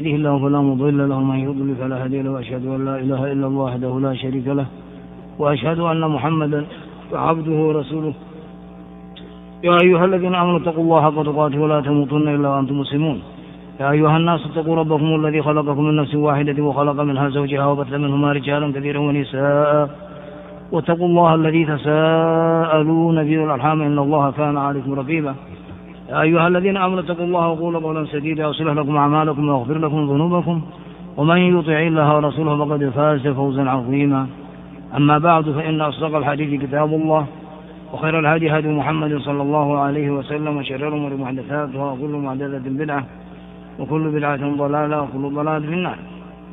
يهده الله فلا مضل له ومن يضلل فلا هادي له وأشهد أن لا إله إلا الله وحده لا شريك له وأشهد أن محمدا عبده ورسوله. يا أيها الذين آمنوا اتقوا الله حق تقاته ولا تموتن إلا وأنتم مسلمون. يا أيها الناس اتقوا ربكم الذي خلقكم من نفس واحدة وخلق منها زوجها وبث منهما رجالا كثيرا ونساء واتقوا الله الذي تساءلون به والأرحام إن الله كان عليكم رقيبا. يا أيها الذين آمنوا اتقوا الله وقولوا قولا سديدا يصلح لكم أعمالكم ويغفر لكم ذنوبكم ومن يطع الله ورسوله فقد فاز فوزا عظيما. أما بعد فإن أصدق الحديث كتاب الله وخير الهدي هدي محمد صلى الله عليه وسلم وشر الأمور محدثاتها وكل محدثة بدعة وكل بدعة ضلالة وكل ضلالة في النار.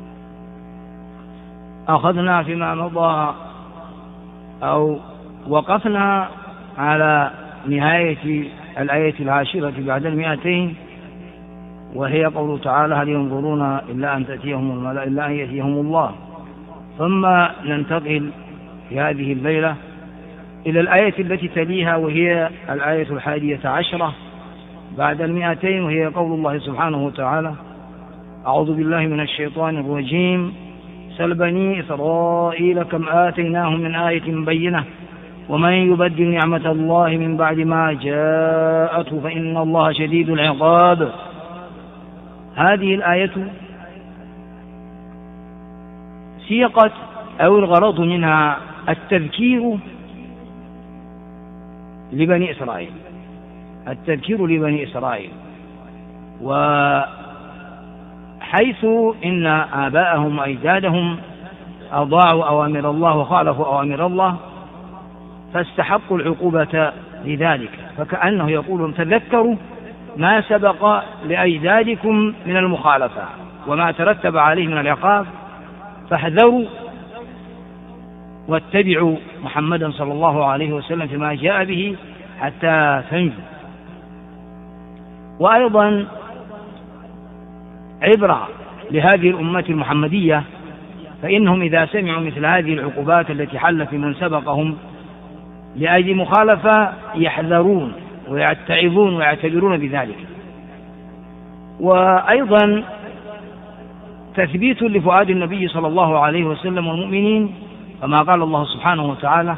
أخذنا فيما مضى أو وقفنا على نهاية الآية 10 بعد 200 وهي قوله تعالى هل ينظرون إلا أن تأتيهم الملائكة إلا أن يأتيهم الله. ثم ننتقل في هذه الليلة إلى الآية التي تليها وهي الآية 11 بعد 200 وهي قول الله سبحانه وتعالى أعوذ بالله من الشيطان الرجيم سل بني إسرائيل كم آتيناهم من آية بينة ومن يبدل نعمة الله من بعد ما جاءته فإن الله شديد العقاب. هذه الآية سيقت أو الغرض منها التذكير لبني إسرائيل، التذكير لبني إسرائيل، وحيث إن آباءهم وأجدادهم أضاعوا أوامر الله وخالفوا أوامر الله فاستحقوا العقوبة لذلك، فكأنه يقول تذكروا ما سبق لأجدادكم من المخالفة وما ترتب عليه من العقاب فاحذروا واتبعوا محمدا صلى الله عليه وسلم فيما جاء به حتى تنجوا. وأيضا عبرة لهذه الأمة المحمدية فإنهم إذا سمعوا مثل هذه العقوبات التي حل في من سبقهم لأجل مخالفة يحذرون ويتعظون ويعتبرون بذلك. وأيضا تثبيت لفؤاد النبي صلى الله عليه وسلم والمؤمنين كما قال الله سبحانه وتعالى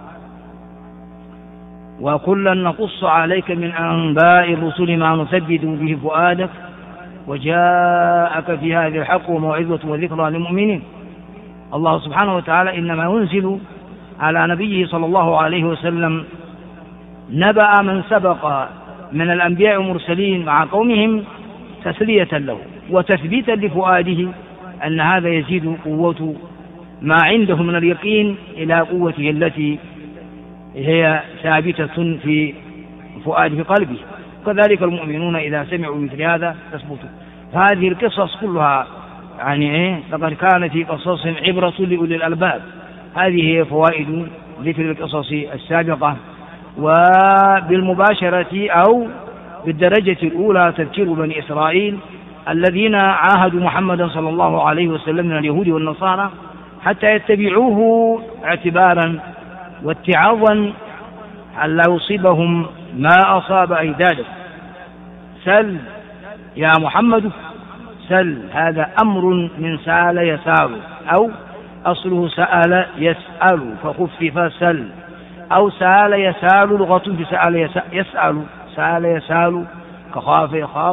وكلا نقص عليك من أنباء الرسل ما نثبت به فؤادك وجاءك في هذه الحق وموعظة وذكرى للمؤمنين. الله سبحانه وتعالى إنما ينزل على نبيه صلى الله عليه وسلم نبأ من سبق من الأنبياء والمرسلين مع قومهم تسلية له وتثبيتا لفؤاده أن هذا يزيد قوة ما عنده من اليقين إلى قوته التي هي ثابتة في فؤاده في قلبه. كذلك المؤمنون إذا سمعوا مثل هذا تثبتوا. هذه القصص كلها لقد كان في قصصهم عبرة لأولي الألباب. هذه هي فوائد ذكر القصص السابقة. وبالمباشرة أو بالدرجة الأولى تذكير بني إسرائيل الذين عاهدوا محمدا صلى الله عليه وسلم من اليهود والنصارى حتى يتبعوه اعتبارا واتعاظا ألا يصيبهم ما أصاب أجدادهم. سل يا محمد سل، هذا أمر من سأل يسال أو أصله سأل يسأل فخفف سل أو سأل يسال لغة في سأل يسأل سأل يسال كخاف يخاف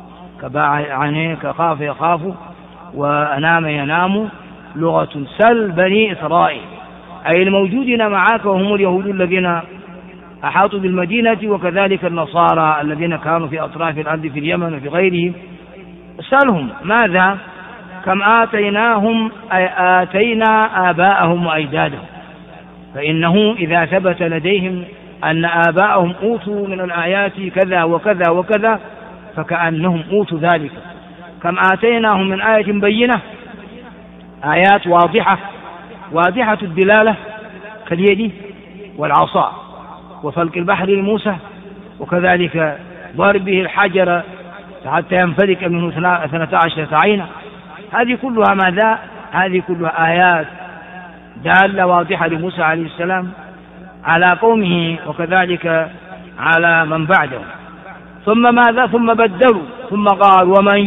كخاف يخاف وأنام ينام لغة. سل بني إسرائيل أي الموجودين معك وهم اليهود الذين أحاطوا بالمدينة وكذلك النصارى الذين كانوا في أطراف الأرض في اليمن وفي غيرهم. سألهم ماذا كم آتيناهم أي آتينا آباءهم وأجدادهم، فإنه إذا ثبت لديهم أن آباءهم أوتوا من الآيات كذا وكذا وكذا فكأنهم أوتوا ذلك. كم آتيناهم من آية بينة، آيات واضحة الدلالة كاليد والعصا وفلك البحر لموسى وكذلك ضربه الحجر حتى ينفلك منه 12 عينا. هذه كلها ماذا؟ هذه كلها آيات دالة واضحة لموسى عليه السلام على قومه وكذلك على من بعده. ثم ماذا؟ ثم بدلوا، ثم قال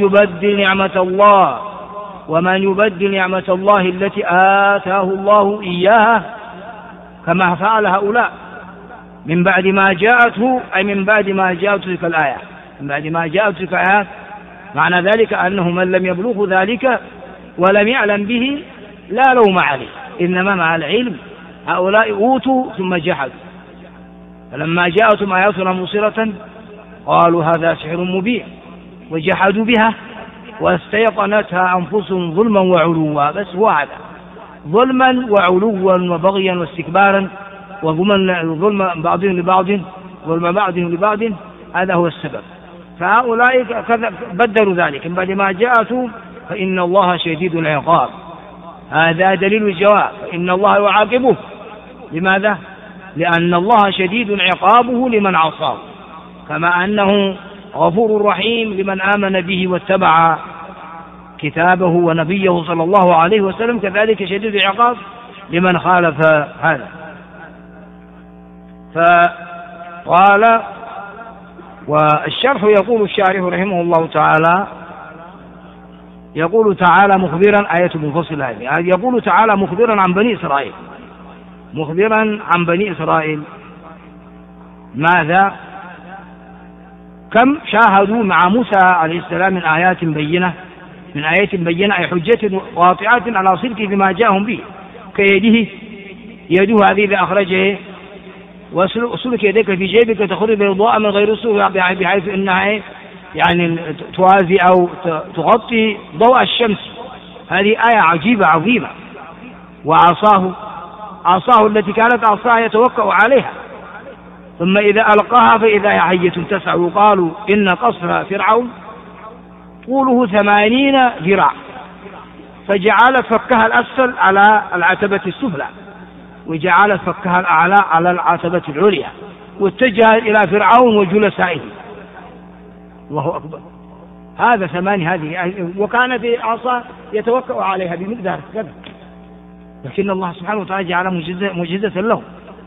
ومن يبدل نعمة الله التي آتاه الله إياها كما فعل هؤلاء من بعد ما جاءته، أي من بعد ما جاءته تلك الآية، من بعد ما جاءته تلك الآيات. معنى ذلك أنه من لم يبلغ ذلك ولم يعلم به لا لوم عليه، إنما مع العلم. هؤلاء أوتوا ثم جحدوا، فلما جاءتهم آياتنا مبصرة قالوا هذا سحر مبين وجحدوا بها واستيقنتها أنفسهم ظلما وعلوا. بس هو هذا، ظلما وعلوا وبغيا واستكبارا وظلم بعضهم لبعض، هذا هو السبب. فهؤلاء بدلوا ذلك من بعد ما جاءتهم فإن الله شديد العقاب. هذا دليل الجواب، فإن الله يعاقبه. لماذا؟ لأن الله شديد عقابه لمن عصاه، كما أنه غفور رحيم لمن آمن به واتبع كتابه ونبيه صلى الله عليه وسلم، كذلك شديد العقاب لمن خالف هذا. فقال والشرح يقول الشارح رحمه الله تعالى، يقول تعالى مخبرا، آية منفصلة هذه، يقول تعالى مخبرا عن بني إسرائيل، مخبرا عن بني إسرائيل ماذا؟ كم شاهدوا مع موسى عليه السلام من آيات بينة، أي حجة واقعة على صدقه بما جاءهم به، يده هذه إذا أخرجه وسلك يديك في جيبك تخرج بيضاء من غير سوء، بحيث أنها يعني توازي أو تغطي ضوء الشمس. هذه آية عجيبة عظيمة. وعصاه التي كانت عصاه يتوكأ عليها، ثم إذا ألقاها فإذا هي حية تسعى. وقالوا إن قصر فرعون طوله 80 ذراع، فجعل فكها الأسفل على العتبة السفلى، وجعل فكها الأعلى على العتبة العليا، واتجه إلى فرعون وجلسائه. الله أكبر. هذا 8 هذه، وكانت عصا يتوكأ عليها بمقدار كذا، لكن الله سبحانه وتعالى جعل معجزة له.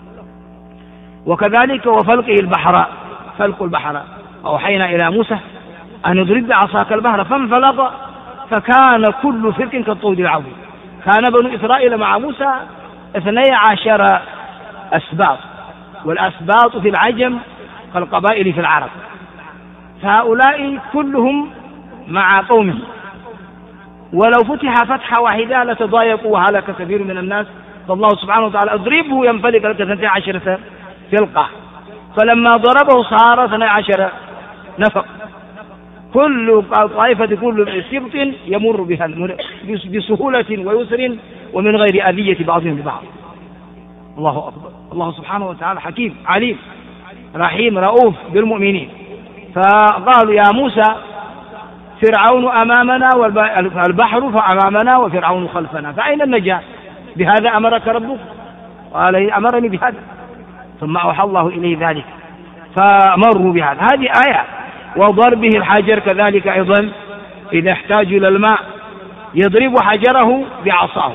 وكذلك وفلقه البحر، فلق البحر، أوحينا إلى موسى أن يضرب بعصاك البحر فانفلق فكان كل فرق كالطود العظيم. كان بنو إسرائيل مع موسى 12 أسباط، والأسباط في العجم كالقبائل في العرب، فهؤلاء كلهم مع قومهم، ولو فتح فتحة واحدة لتضايقوا وهلك كثير من الناس. فالله سبحانه وتعالى اضربه ينفلق لك 12 فلقة، فلما ضربه صار 12 نفق، كل طائفة كل سبط يمر بها بسهولة ويسر ومن غير أذية بعضهم لبعض. الله أكبر. الله سبحانه وتعالى حكيم عليم رحيم رؤوف بالمؤمنين. فقالوا يا موسى فرعون أمامنا والبحر فأمامنا وفرعون خلفنا، فأين النجاة؟ بهذا أمرك ربك؟ قال أمرني بهذا، ثم أوحى الله إليه ذلك فمروا بهذا. هذه آية. وضربه الحجر كذلك أيضا، إذا احتاج إلى الماء يضرب حجره بعصاه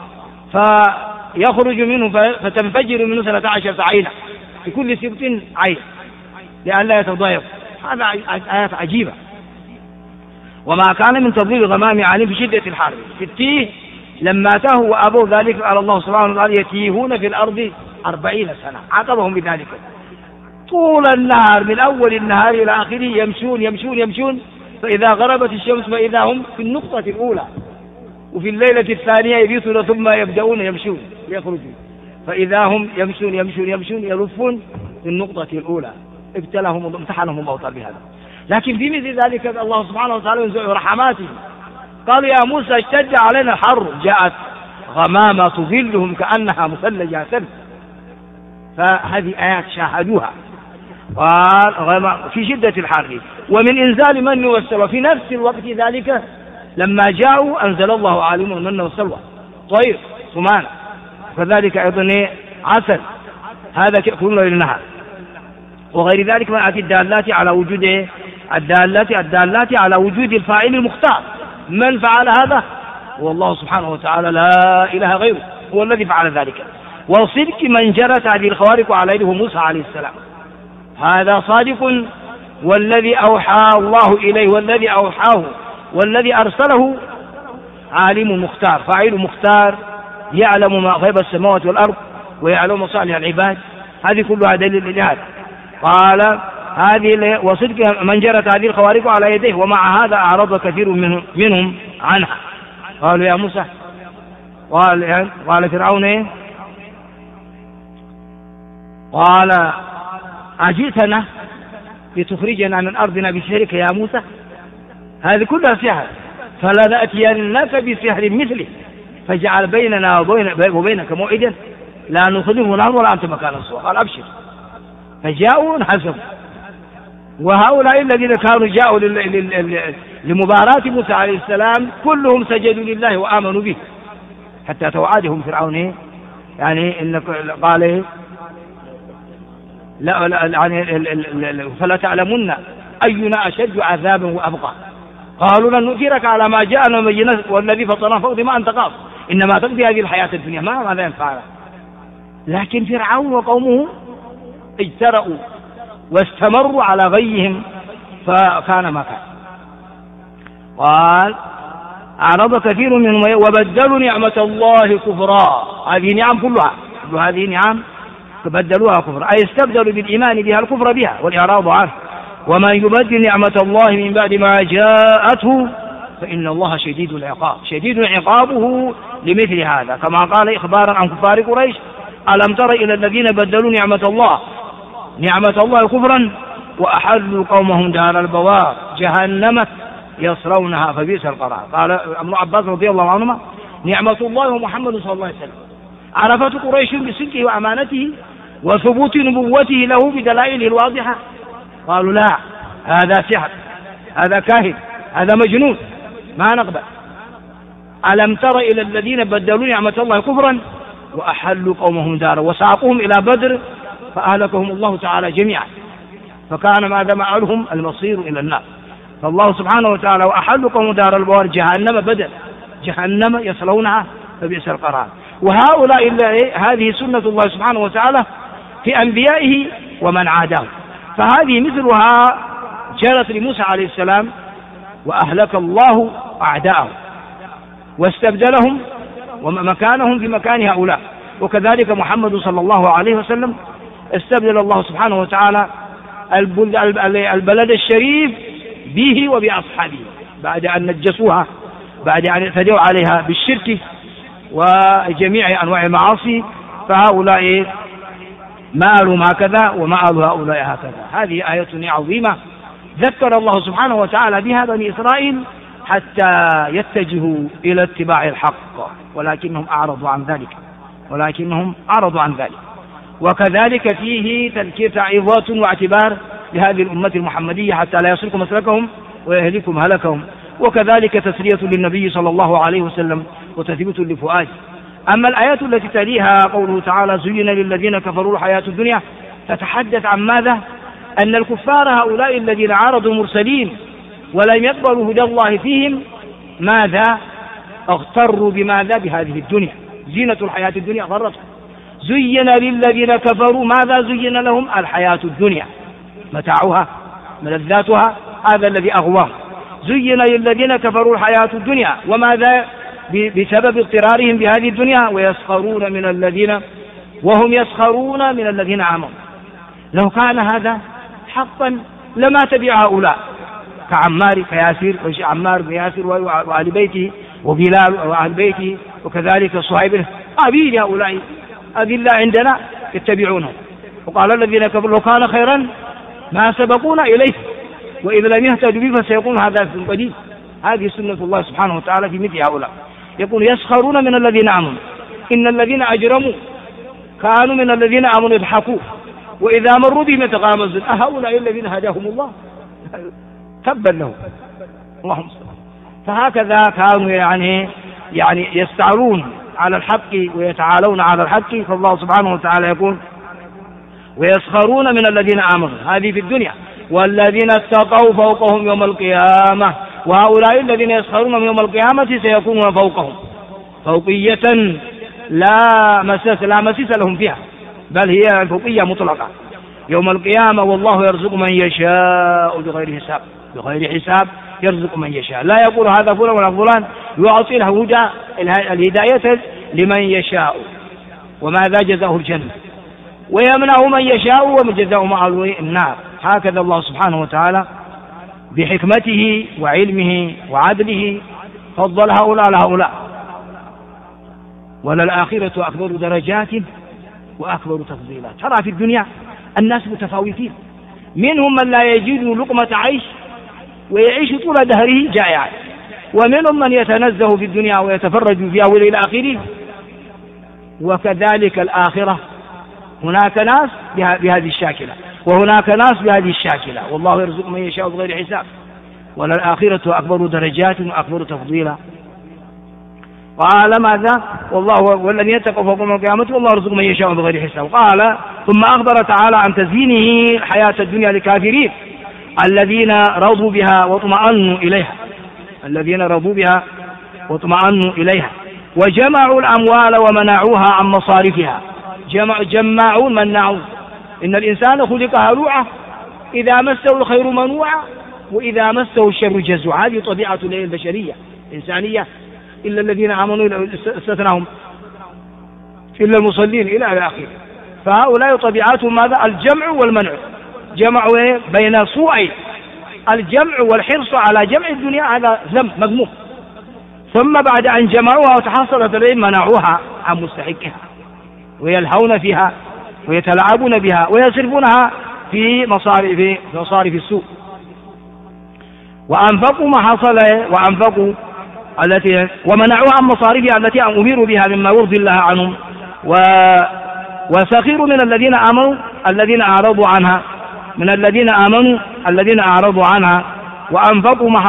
فيخرج منه فتنفجر منه 13 عينا، في كل سبط عين لئلا يتضايق. هذا آيات عجيبة. وما كان من تضليل غمام عليهم في شدة الحر في التيه لما تاهوا وأبوا ذلك، قال الله سبحانه وتعالى يتيهون في الأرض 40 سنة، عاقبهم بذلك طول النهار، من أول النهار إلى آخره يمشون يمشون يمشون، فإذا غربت الشمس فإذا هم في النقطة الأولى، وفي الليلة الثانية يبيتون ثم يبدأون يمشون ليخرجوا، فإذا هم يمشون يمشون يمشون يلفون في النقطة الأولى. ابتلاهم امتحنهم الله تعالى بهذا. لكن في مثل ذلك الله سبحانه وتعالى ينزع رحماته. قالوا يا موسى اشتد علينا الحر، جاءت غمامة تظلهم كأنها مثلجة سلب. فهذه آيات شاهدوها. قال في شدة الحر ومن إنزال من والسلوى، في نفس الوقت ذلك لما جاءوا أنزل الله عليهم المن والسلوى، طير ثمان، فذلك أيضا عسل، هذا كأكلون للنهار، وغير ذلك من الدالات على وجود الدالات على وجود الفاعل المختار. من فعل هذا؟ هو الله سبحانه وتعالى لا إله غيره، هو الذي فعل ذلك. وصدق من جرت هذه الخوارق على يده موسى عليه السلام، هذا صادق والذي أوحى الله إليه والذي أوحاه والذي أرسله عالم مختار، فاعل مختار، يعلم ما غيب السماوات والأرض ويعلم مصالح العباد. هذه كلها دليل لهذا. قال هذه وصدق من جرت هذه الخوارق على يديه، ومع هذا أعرض كثير منهم عنها. قالوا يا موسى، قال فرعون إيه؟ قال أجئتنا لتخرجنا من أرضنا بسحرك يا موسى؟ هذه كلها سحر، فلا نأتينك بسحر مثله فجعل بيننا وبينك موعدا لا نخلفه نحن ولا أنت مكان سوى. قال أبشر. فجاءوا انحسبوا، وهؤلاء الذين كانوا جاءوا لمباراة موسى عليه السلام كلهم سجدوا لله وآمنوا به، حتى توعدهم فرعون يعني إنك قال إيه؟ لا يعني فلا تعلمن أينا أشد عذابا وأبقى. قالوا لن نؤثرك على ما جاءنا من والذي فطرنا فوق ما أنت قاض، إنما تقضي هذه الحياة الدنيا ماذا ينفعنا. لكن فرعون وقومه اجترأوا واستمروا على غيهم، فكان ما كان. قال أعرض كثير منهم وبدلوا نعمة الله كفرا. هذه نعم كلها، هذه نعم بدلوها كفرا، أي استبدلوا بالإيمان بها الكفر بها والإعراض عنه. ومن يبدل نعمة الله من بعد ما جاءته فإن الله شديد العقاب، شديد عقابه لمثل هذا، كما قال إخبارا عن كفار قريش: ألم تر إلى الذين بدلوا نعمة الله كفرا وأحلوا قومهم دار البوار جهنم يصلونها فبئس القرار. قال ابن عباس رضي الله عنهما: نعمة الله ومحمد صلى الله عليه وسلم عرفت قريش بصدقه وأمانته وثبوت نبوته له بدلائله الواضحة. قالوا لا، هذا سحر، هذا كاهن، هذا مجنون، ما نقبل. ألم تر إلى الذين بدلوا نعمة الله كفرا وأحلوا قومهم دارا وساقوهم إلى بدر فأهلكهم الله تعالى جميعا، فكان ماذا معهم المصير إلى النار. فالله سبحانه وتعالى وأحلوا قوم دار البوار جهنم بدل جهنم يصلونها فبئس القرار. وهؤلاء هذه سنة الله سبحانه وتعالى في أنبيائه ومن عاداه، فهذه مثلها جرت لموسى عليه السلام وأهلك الله أعداءه واستبدلهم ومكانهم في مكان هؤلاء. وكذلك محمد صلى الله عليه وسلم استبدل الله سبحانه وتعالى البلد الشريف به وبأصحابه بعد أن نجسوها، بعد أن اعتدوا عليها بالشرك وجميع أنواع المعاصي، فهؤلاء مآلهم هكذا ومآل هؤلاء هكذا. هذه آية عظيمة ذكر الله سبحانه وتعالى بها بني إسرائيل حتى يتجهوا إلى اتباع الحق، ولكنهم أعرضوا عن ذلك. وكذلك فيه تذكير تعظات واعتبار لهذه الأمة المحمدية حتى لا يصلكم مسلكهم ويهلكم هلكهم. وكذلك تسلية للنبي صلى الله عليه وسلم وتثبيت لفؤاده. أما الآيات التي تليها قوله تعالى: زين للذين كفروا الحياة الدنيا، تتحدث عن ماذا؟ أن الكفار هؤلاء الذين عارضوا المرسلين ولم يقبلوا هدى الله فيهم ماذا؟ اغتروا بماذا؟ بهذه الدنيا، زينة الحياة الدنيا غرتهم. زين للذين كفروا ماذا؟ زين لهم الحياة الدنيا، متاعها ملذاتها، هذا الذي أغواهم. زين للذين كفروا الحياة الدنيا، وماذا؟ بسبب اضطرارهم بهذه الدنيا، ويسخرون من الذين وهم يسخرون من الذين آمنوا. لو كان هذا حقا لما تبع هؤلاء عمار بن ياسر وآل بيته وبلال وآل بيته، وكذلك صهيب. أبين هؤلاء أذلاء عندنا يتبعونه. وقال الذين كفروا: لو كان خيرا ما سبقونا إليه وإذا لم يهتدوا به فسيكون هذا في القديم. هذه سنة الله سبحانه وتعالى في مثل هؤلاء. يقول: يسخرون من الذين آمنوا إن الذين أجرموا كانوا من الذين آمنوا يضحكون وإذا مروا بهم يتغامزون أهؤلاء الذين هداهم الله تبا لهم. اللهم صل. فهكذا كانوا يعني يستعلون على الحق ويتعالون على الحق. فالله سبحانه وتعالى يقول: ويسخرون من الذين آمنوا، هذه في الدنيا، والذين اتقوا فوقهم يوم القيامة. وهؤلاء الذين يسخرون من يوم القيامة سيكونون فوقهم فوقية لا مسيس لهم فيها، بل هي الفوقية مطلقة. يوم القيامة والله يرزق من يشاء بغير حساب، بغير حساب يرزق من يشاء. لا يقول هذا فلان ولا فلان، يعطي له الهداية لمن يشاء وماذا جزاؤه الجنة، ويمنع من يشاء ومن جزاؤه مع النار. هكذا الله سبحانه وتعالى بحكمته وعلمه وعدله فضل هؤلاء على هؤلاء. وللآخرة أكبر درجات وأكبر تفضيلا. ترى في الدنيا الناس متفاوتين، منهم من لا يجد لقمة عيش ويعيش طول دهره جائعا، ومنهم من يتنزه في الدنيا ويتفرج فيها إلى آخره. وكذلك الآخرة، هناك ناس بهذه الشاكلة وهناك ناس بهذه الشاكلة، والله يرزق من يشاء بغير حساب. وللآخرة أكبر درجات وأكبر تفضيلا. قال ماذا؟ والله والذين اتقوا فوقهم يوم القيامة والله يرزق من يشاء بغير حساب. قال ثم أخبر تعالى عن تزيينه الحياة الدنيا للكافرين الذين رضوا بها واطمأنوا إليها، الذين رضوا بها واطمأنوا إليها وجمعوا الأموال ومنعوها عن مصارفها. جمعون منعون. إن الإنسان خلق هلوعا إذا مسه الخير منوعا وإذا مسه الشر جزوعا. هذه طبيعة البشرية الإنسانية، إلا الذين آمنوا استثناهم إلا المصلين إلى آخره. فهؤلاء طبيعتهم ماذا؟ الجمع والمنع. جمعوا بين سوءين، الجمع والحرص على جمع الدنيا، هذا ذنب مذموم. ثم بعد أن جمعوها وتحصلت عليهم منعوها عن مستحقها، ويلهون فيها ويتلاعبون بها ويصرفونها في مصارف السوء. وأنفقوا ما حصل وأنفقوا التي ومنعوها عن مصارفها التي أمروا بها مما يرضي الله عنهم. وسخروا من الذين آمنوا الذين أعرضوا عنها، من الذين آمنوا الذين أعرضوا عنها وأنفقوا ما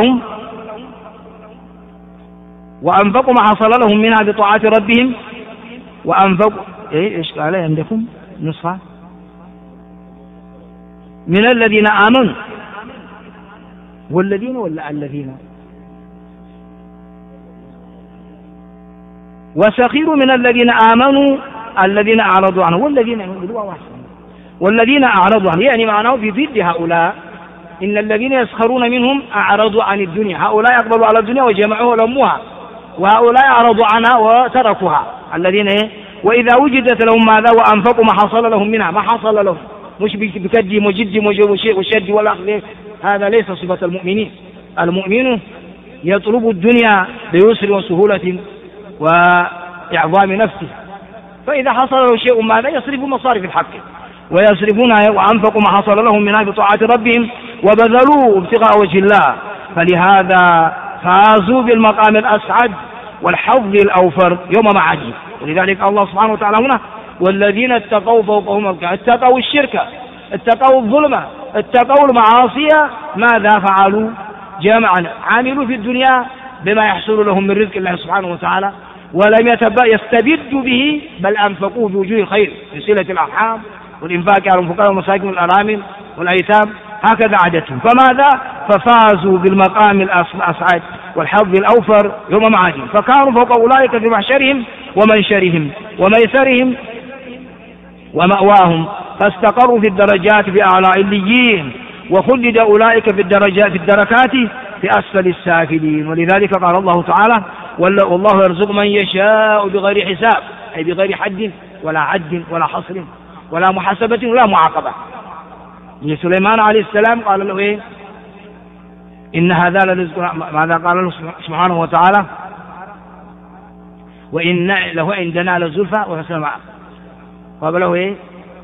حصل لهم منها بطاعة ربهم. وأنفقوا إيش قال عندكم نسخة؟ من الذين آمنوا والذين ولا الذين؟ وسخروا من الذين آمنوا الذين أعرضوا عنه والذين أعرضوا عنه، يعني معناه بضد هؤلاء. إن الذين يسخرون منهم أعرضوا عن الدنيا، هؤلاء يقبلوا على الدنيا وجمعوها ولموها، وهؤلاء أعرضوا عنها وتركوها. الذين وإذا وجدت لهم ماذا؟ وأنفقوا ما حصل لهم منها، ما حصل لهم مش بكدهم وجدهم وشد والأخذ. هذا ليس صفة المؤمنين. المؤمن يطلب الدنيا بيسر وسهولة وإعظام نفسه، فإذا حصل له شيء ماذا؟ يصرف مصارف الحق ويصرفونها. وأنفقوا ما حصل لهم منها بطاعة ربهم وبذلوا ابتغاء وجه الله، فلهذا فازوا بالمقام الأسعد والحظ الأوفر يوم معادهم. ولذلك الله سبحانه وتعالى هنا والذين اتقوا فوقهم اتقوا الشرك، اتقوا الظلمة، اتقوا المعاصي، ماذا فعلوا؟ جمعا عملوا في الدنيا بما يحصل لهم من رزق الله سبحانه وتعالى، ولم يستبدوا به، بل أنفقوا بوجوه الخير في صلة الأرحام والإنفاق على الفقراء والمساكين والأرامل والأيتام. هكذا عادتهم. فماذا؟ ففازوا بالمقام الأسعد والحظ الأوفر يوم معادهم، فكانوا فوق أولئك في محشرهم ومنشرهم وميسرهم ومأواهم، فاستقروا في الدرجات في أعلى عليين، وخلد أولئك في الدركات في أسفل السافلين. ولذلك قال الله تعالى والله يرزق من يشاء بغير حساب، أي بغير حد ولا عد ولا حصر ولا محاسبة ولا معاقبة. سليمان عليه السلام قال له إيه؟ إن هذا لرزق. ماذا قال له سبحانه وتعالى؟ وإن له عندنا لزلفى وحسن مآب. قال له إيه؟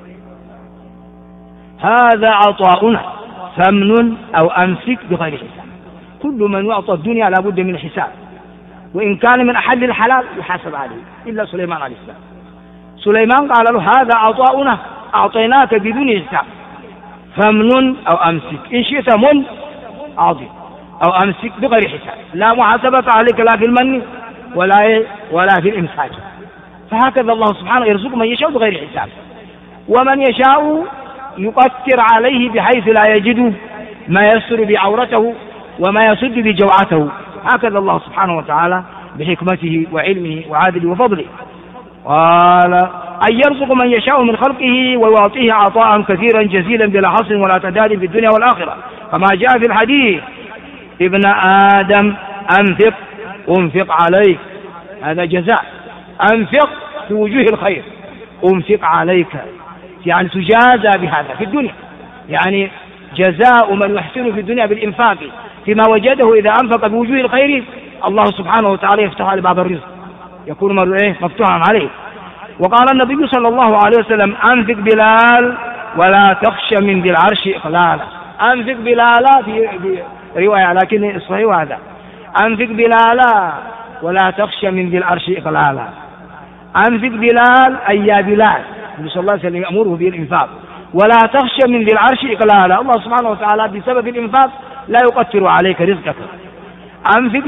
هذا عطاؤنا فامنن أو أمسك بغير حساب. كل من يعطى الدنيا لابد من حساب، وإن كان من أحل الحلال يحاسب عليه، إلا سليمان عليه السلام. سليمان قال له هذا عطاؤنا أعطيناك بدون حساب، فامنن أو أمسك، إن شئت من أعطي أو أمسك بغير حساب، لا محاسبة عليك لا في المن ولا في الإمساك. فهكذا الله سبحانه يرزق من يشاء بغير حساب، ومن يشاء يقتر عليه بحيث لا يجد ما يستر بعورته وما يسد بجوعته. هكذا الله سبحانه وتعالى بحكمته وعلمه وعدله وفضله. قال أن يرزق من يشاء من خلقه ويعطيه عطاء كثيرا جزيلا بلا حصر ولا تعداد في الدنيا والآخرة، كما جاء في الحديث: ابن آدم أنفق عليك، هذا جزاء، أنفق في وجوه الخير، أنفق عليك، يعني تجازى بهذا في الدنيا، يعني جزاء من يحسن في الدنيا بالإنفاق فيما وجده إذا أنفق بوجوه الخير الله سبحانه وتعالى يفتح على باب الرزق، يكون مفتوحا عليه. وقال النبي صلى الله عليه وسلم: أنفق بلال ولا تخشى من ذي العرش إقلالا. أنفق بلالا في رواية لكن الصحيح هذا: أنفق بلالا ولا تخشى من ذي العرش إقلالا. أنفق بلال أي يا بلال، النبي صلى الله عليه وسلم يأمره بالإنفاق، ولا تخشى من ذي العرش إقلالا، الله سبحانه وتعالى بسبب الإنفاق لا يقتر عليك رزقك. أنفق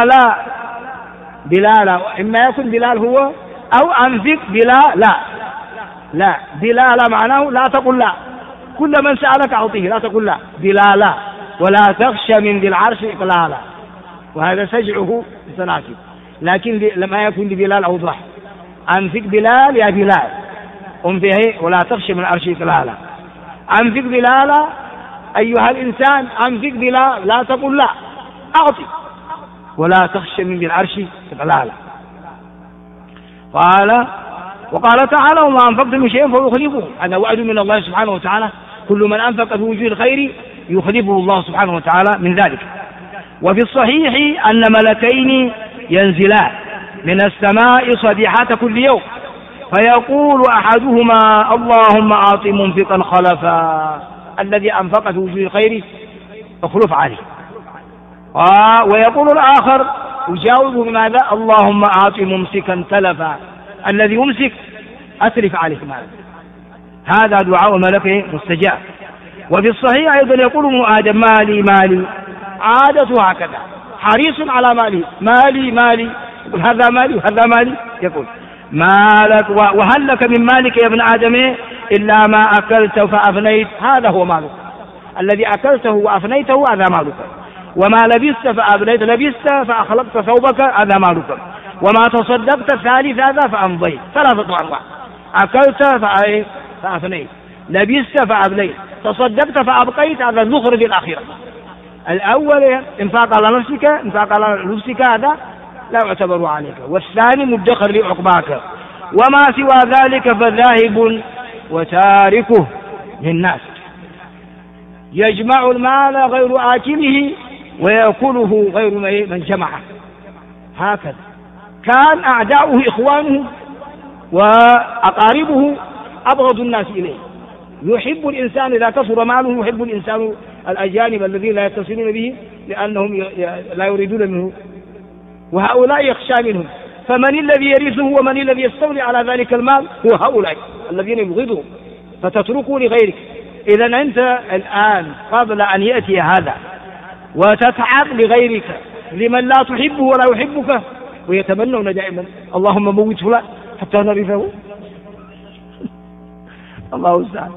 بلالا إما يكون بلال هو أو أنفق لا بلالا معناه لا تقل لا، كل من سألك أعطيه، لا تقل لا، بلالا ولا تخشى من ذي العرش إقلالا، وهذا سجعه سناتي، لكن لما يكون لبلال أوضح: أنفق بلال يا بلال، أنفقه ولا تخشى من العرش إقلالا. أنفق بلالا أيها الإنسان، أنفق بلال، لا تقل لا، أعطي ولا تخشى من ذي العرش إقلالا. وقال تعالى: وما أنفقتم من شيء فهو يخلفه، هذا وعد من الله سبحانه وتعالى، كل من أنفق في وجوه الخير يخلفه الله سبحانه وتعالى من ذلك. وفي الصحيح أن ملكين ينزلان من السماء صبيحة كل يوم، فيقول أحدهما: اللهم أعط منفقا خلفا، الذي أنفق في وجوه الخير اخلف عليه. ويقول الآخر يجاوب بماذا؟ اللهم أعط ممسكا تلفا، الذي يمسك أتلف عليه ماذا. هذا دعاء ملك مستجاب. وفي الصحيح أيضا يقول ابن آدم: مالي، عادته هكذا، حريص على ماله، مالي، يقول هذا مالي وهذا مالي، يقول مالك وهل لك من مالك يا ابن آدم إلا ما أكلت فأفنيت، هذا هو مالك، الذي أكلته وأفنيته هذا مالك. وما لبست فأبليت، لبست فأخلقت ثوبك، هذا مالك. وما تصدقت الثالث هذا فأمضيت، ثلاثة أنواع: أكلت فأفنيت، لبست فأبليت، تصدقت فأبقيت، هذا الزخرف الأخيرة. الأول إنفاق على نفسك، إنفاق على نفسك هذا لا يعتبر عليك، والثاني مدخر لعقباك، وما سوى ذلك فذاهب وتاركه للناس. يجمع المال غير آكله ويأكله غير من جمعه، هكذا كان أعداؤه إخوانه وأقاربه أبغض الناس إليه. يحب الإنسان إذا كثر ماله، يحب الإنسان الأجانب الذين لا يتصلون به لأنهم لا يريدون منه، وهؤلاء يخشى منهم. فمن الذي يرثه ومن الذي يستولي على ذلك المال؟ هو هؤلاء الذين يبغضهم، فتتركه لغيرك. إذا أنت الآن قبل أن يأتي هذا وتتعب لغيرك، لمن لا تحبه ولا يحبك، ويتمنون دائما: اللهم موت فلان حتى نرثه. الله استعان.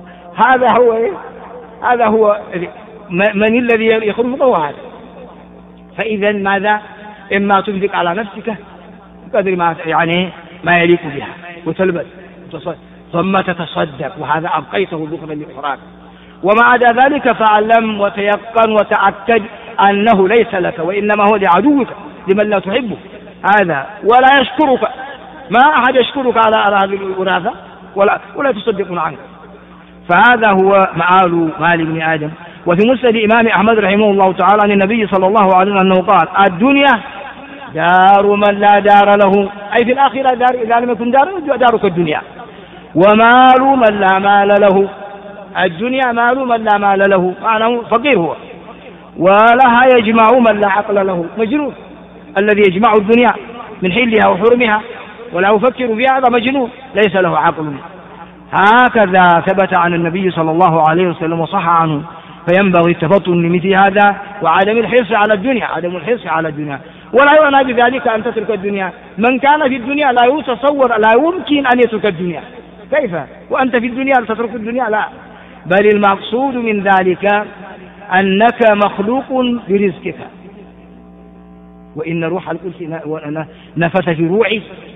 هذا هو من الذي يخرجك، وهذا. فإذا ماذا؟ إما تنفق على نفسك قدر ما يليق بها وتلبس ثم تتصدق، وهذا أبقيته ذكرا لإخراج. وما عدا ذلك فاعلم وتيقن وتأكد أنه ليس لك، وإنما هو لعدوك، لمن لا تحبه هذا، ولا يشكرك، ما أحد يشكرك على هذه الوراثة ولا تصدقون عنك. فهذا هو مآل مال ابن آدم. وفي مسند الإمام أحمد رحمه الله تعالى عن النبي صلى الله عليه وسلم أنه قال: الدنيا دار من لا دار له، أي في الآخرة دار، إذا لم يكن دارك الدنيا. ومال من لا مال له، الدنيا مال من لا مال له، معناه فقير هو. ولها يجمع من لا عقل له، مجنون، الذي يجمع الدنيا من حلها وحرمها ولا يفكر فيها، هذا مجنون ليس له عقل. هكذا ثبت عن النبي صلى الله عليه وسلم وصح عنه. فينبغي التفطن لمثل هذا وعدم الحرص على الدنيا، عدم الحرص على الدنيا. ولا يعني بذلك أن تترك الدنيا. من كان في الدنيا لا يتصور، لا يمكن أن يترك الدنيا، كيف وأنت في الدنيا تترك الدنيا؟ لا، بل المقصود من ذلك أنك مخلوق برزقك. وإن روح القدس نفث في روعي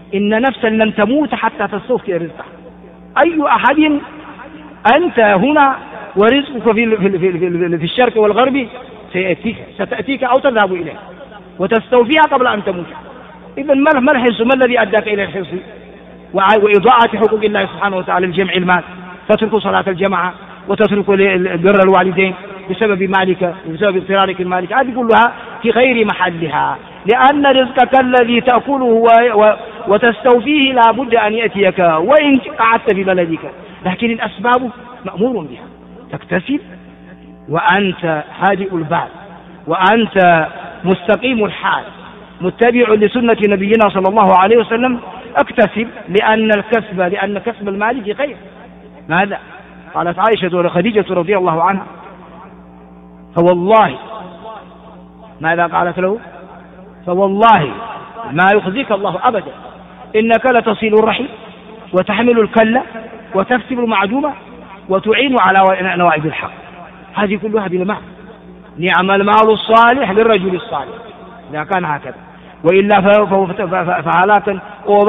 إن نفسا لن تموت حتى تستوفي رزقها. أي أحد أنت هنا ورزقك في الشرق والغرب ستأتيك أو تذهب إليه وتستوفيها قبل أن تموت. إذن ما الحرص؟ ما الذي أداك إلى الحرص وإضاعة حقوق الله سبحانه وتعالى لجمع المال؟ تترك صلاة الجماعة وتترك بر الوالدين بسبب مالك وبسبب اضطرارك المالك، هذه كلها في غير محلها، لأن رزقك الذي تأكله وتستوفيه لا بد أن يأتيك وإن قعدت في بلدك، لكن الأسباب مأمور بها. تكتسب وأنت هادئ البال وأنت مستقيم الحال متبع لسنة نبينا صلى الله عليه وسلم. اكتسب لأن كسب المال في خير. ماذا قالت عائشة وخديجة رضي الله عنها؟ فوالله، ماذا قالت له؟ فوالله ما يخزيك الله أبدا، إنك لتصل الرحم وتحمل الكلة وتكسب المعدومة وتعين على نوائب الحق. هذه كلها بالمال. نعم المال الصالح للرجل الصالح إذا كان هكذا، وإلا فهلاكا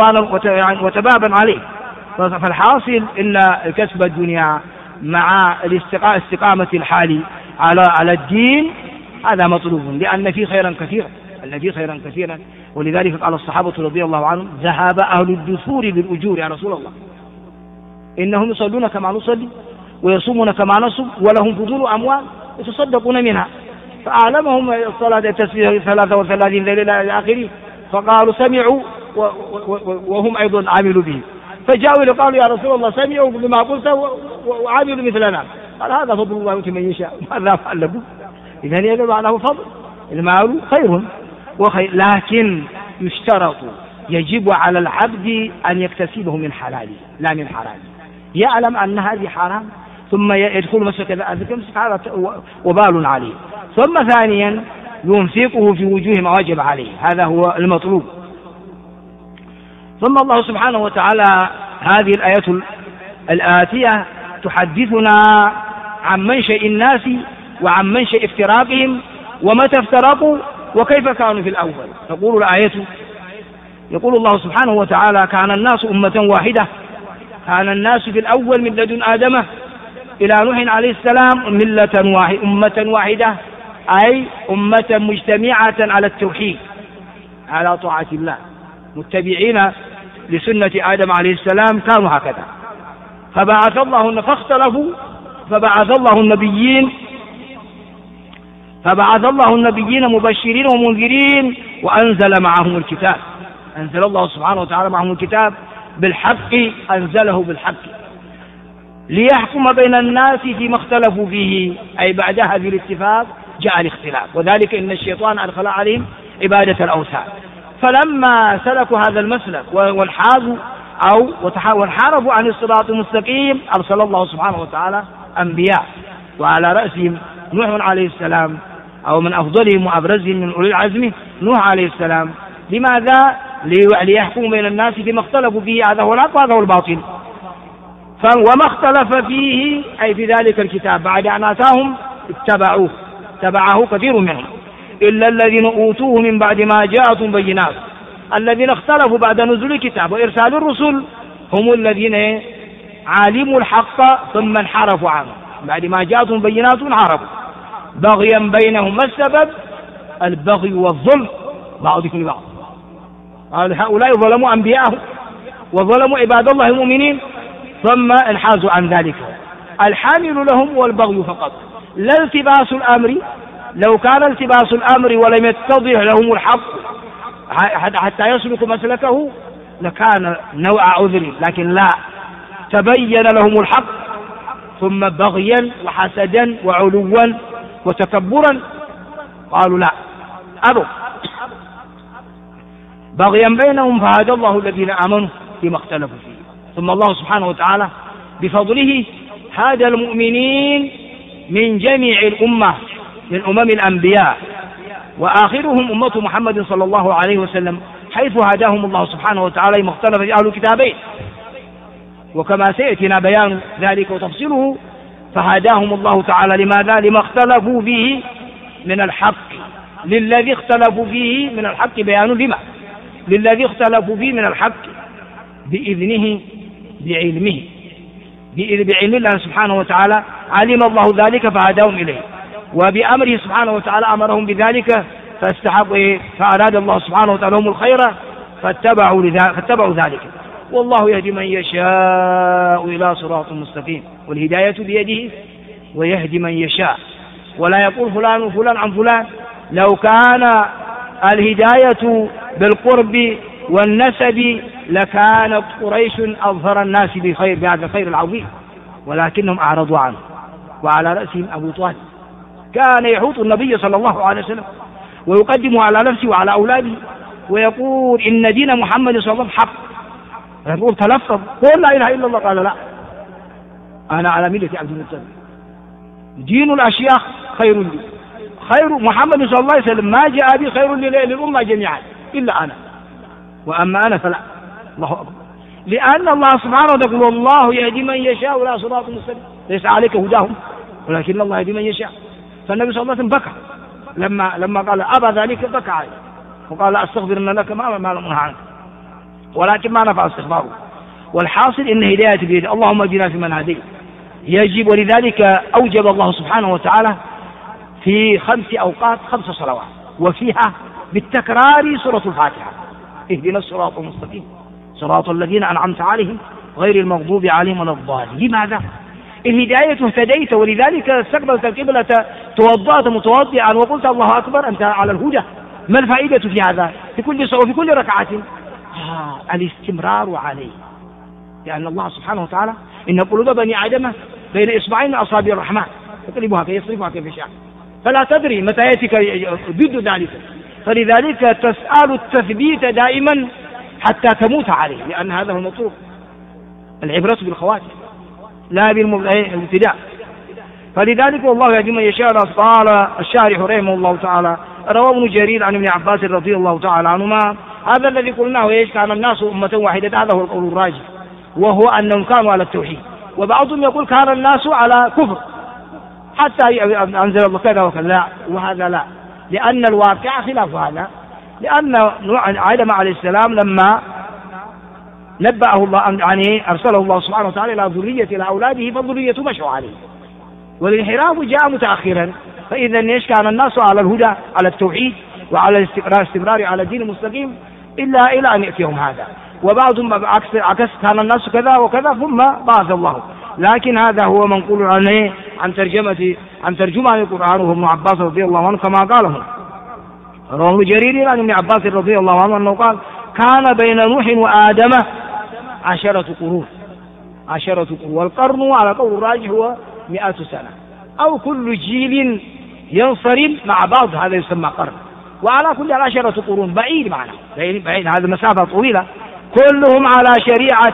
وتبابا عليه. فالحاصل إن كسب الدنيا مع استقامة الحال على الدين هذا مطلوب، لأن فيه خيرا كثيرا. ولذلك قال الصحابة رضي الله عنهم: ذهب أهل الدثور بالأجور يا رسول الله، إنهم يصلون كما نصلي ويصومون كما نصوم ولهم فضول أموال يتصدقون منها. فأعلمهم الصلاة التسبيح 33 ليلة إلى آخره، فقالوا سمعوا وهم أيضا عملوا به، فجاءوا إلى قالوا: يا رسول الله سمعوا بما قلت وعملوا مثلنا. قال: هذا فضل الله يؤتي من يشاء، ماذا فعلوا؟ إذن هذا معناه فضل. المال خير وخير، لكن يشترط، يجب على العبد أن يكتسبه من حلاله لا من حرامه. يعلم أن هذه حرام ثم يدخل مسك هذا وبال عليه. ثم ثانيا ينفقه في وجوه ما وجب عليه، هذا هو المطلوب. ثم الله سبحانه وتعالى هذه الآيات الآتية تحدثنا عن منشأ الناس وعن منشأ افتراقهم ومتى افترقوا وكيف كانوا في الأول. تقول الآية: يقول الله سبحانه وتعالى: كان الناس أمة واحدة. كان الناس في الأول من لدن آدم إلى نوح عليه السلام أمة واحدة، أي أمة مجتمعة على التوحيد على طاعة الله متبعين لسنة آدم عليه السلام، كانوا هكذا. فاختلفوا فبعث الله النبيين مبشرين ومنذرين وأنزل معهم الكتاب. أنزل الله سبحانه وتعالى معهم الكتاب بالحق، أنزله بالحق ليحكم بين الناس فيما اختلفوا فيه، أي بعد هذه الاتفاق جاء الاختلاف، وذلك إن الشيطان أدخل عليهم عبادة الأوثان. فلما سلكوا هذا المسلك وانحرفوا عن الصراط المستقيم، أرسل الله سبحانه وتعالى أنبياء، وعلى رأسهم نوح عليه السلام، أو من أفضلهم وأبرزهم من أولي العزم نوح عليه السلام. لماذا؟ ليحكم بين الناس فيما اختلفوا فيه، هذا هو الحق وهذا هو الباطل. وما اختلف فيه أي في ذلك الكتاب بعد أن أتاهم اتبعه كثير منهم، إلا الذين أوتوه من بعد ما جاءتهم بينات. الذين اختلفوا بعد نزول الكتاب وإرسال الرسل هم الذين علموا الحق ثم انحرفوا عنه، بعد ما جاءتهم بينات انحرفوا بغيا بينهم. ما السبب؟ البغي والظلم بعضهم لبعض. هؤلاء ظلموا أنبياءهم وظلموا عباد الله المؤمنين ثم انحازوا عن ذلك. الحامل لهم والبغي فقط، لا التباس الأمر. لو كان التباس الأمر ولم يتضح لهم الحق حتى يسلكوا مسلكه لكان نوع عذر، لكن لا، تبين لهم الحق ثم بغيا وحسدا وعلوا وتكبرا قالوا لا، أبوا بغيا بينهم، فهدى الله الذين آمنوا فيما اختلفوا فيه. ثم الله سبحانه وتعالى بفضله هدى المؤمنين من جميع الأمة من أمم الأنبياء، وآخرهم أمة محمد صلى الله عليه وسلم، حيث هداهم الله سبحانه وتعالى ما اختلف فيه أهل الكتابين، وكما سيأتينا بيان ذلك وتفصيله. فهداهم الله تعالى لماذا؟ لما اختلفوا فيه من الحق، للذي اختلفوا فيه من الحق بيان لما، للذي اختلفوا فيه من الحق بإذنه بعلم الله سبحانه وتعالى، علم الله ذلك فهداهم إليه، وبأمره سبحانه وتعالى أمرهم بذلك فأراد الله سبحانه وتعالى لهم الخير فاتبعوا ذلك. والله يهدي من يشاء إلى صراط مستقيم، والهداية بيده ويهدي من يشاء، ولا يقول فلان وفلان عن فلان. لو كان الهداية بالقرب والنسب لكانت قريش أظهر الناس بهذا الخير العظيم، ولكنهم أعرضوا عنه، وعلى رأسهم أبو طالب كان يحوط النبي صلى الله عليه وسلم ويقدمه على نفسه وعلى أولاده ويقول إن دين محمد صلى الله عليه وسلم حق. يقول تلفظ قل لا إله إلا الله، قال لا أنا على ملة عبد المطلب، دين الأشياخ خير لي، خير محمد صلى الله عليه وسلم ما جاء بي خير للأمة جميعا إلا أنا، وأما أنا فلا. الله أكبر. لأن الله سبحانه وتعالى يقول والله يهدي من يشاء إلى صراط مستقيم، ليس عليك هداهم ولكن الله يهدي من يشاء. فالنبي صلى الله عليه وسلم بكى لما قال أبى ذلك، بكى عليه وقال أستغفرن لك ما لم أنه عنك، ولكن ما نفع استغفاره. والحاصل إن هداية بيد اللهم اهدنا فيمن هديت يجب، ولذلك أوجب الله سبحانه وتعالى في 5 أوقات 5 صلوات، وفيها بالتكرار سورة الفاتحة، اهدنا الصراط المستقيم صراط الذين أنعمت عليهم غير المغضوب عليهم ولا الضالين. لماذا؟ الهداية اهتديت، ولذلك استقبلت القبلة توضأت متوضئا وقلت الله أكبر، أنت على الهدى. ما الفائدة في هذا؟ في كل ركعة الاستمرار عليه، لأن الله سبحانه وتعالى إن قلوب بني آدم بين إصبعين من أصابع الرحمن يقلبها يصرفها كيف يشاء، فلا تدري متى يأتيك ضد ذلك. فلذلك تسأل التثبيت دائما حتى تموت عليه، لأن هذا هو المطلوب. العبرة بالخواتم لا بالابتداء. فلذلك والله يهدي من يشاء. قال الشارح رحمه الله تعالى روى ابن جرير عن ابن عباس رضي الله تعالى عنهما هذا الذي قلناه ايش؟ كان الناس أمة واحدة، هذا هو القول الراجح، وهو أنهم كانوا على التوحيد، وبعضهم يقول كان الناس على كفر حتى أنزل الله كذا وكذا، وهذا لا، لأن الواقع خلاف هذا. لأن آدم عليه السلام لما نبأه الله يعني أرسله الله سبحانه وتعالى إلى ذرية إلى أولاده، فالذرية مشوا عليه، والانحراف جاء متأخرا. فإذا ايش؟ كان الناس على الهدى على التوحيد وعلى الاستمرار على الدين المستقيم إلى أن يأتيهم هذا. وبعضهم عكس كان الناس كذا وكذا ثم بعث الله. لكن هذا هو منقول عن ترجمة القرآن، وهو ابن عباس رضي الله عنه كما قاله. رواه ابن جرير عن ابن عباس رضي الله عنه أنه قال كان بين نوح وآدم 10 قرون، والقرن على قول الراجح هو 100 سنة، أو كل جيل ينصرم مع بعض، هذا يسمى قرن. وعلى كل 10 قرون بعيد معنا، بعيد هذه مسافة طويلة، كلهم على شريعة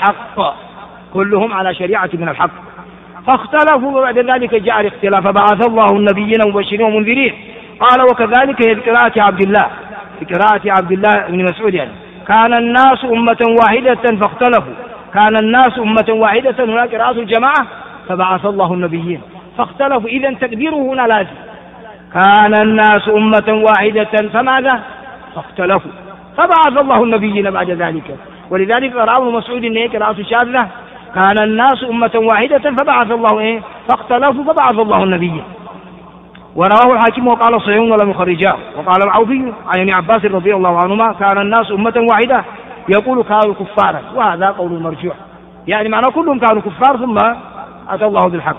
من الحق، فاختلفوا، وبعد ذلك جاء الاختلاف فبعث الله النبيين مبشرين ومنذرين. قال وكذلك هي بقراءة عبد الله بن مسعود يعني كان الناس أمة واحدة فاختلفوا، كان الناس أمة واحدة، هناك قراءة الجماعة فبعث الله النبيين فاختلفوا. إذن تقديره هنا لازم، كان الناس أمة واحدة فماذا؟ فاختلفوا فبعث الله النبيين بعد ذلك. ولذلك قرأ ابن مسعود إن قراءة شاذة كان الناس أمة واحدة فبعث الله فاختلفوا فبعث الله النبيين. ورواه الحاكم وقال صحيح ولم يخرجاه. وقال العوفي عن ابن عباس رضي الله عنهما كان الناس أمة واحدة يقول كانوا كفارا، وهذا قول مرجوح، يعني معنى كلهم كانوا كفار ثم أتى الله بالحق.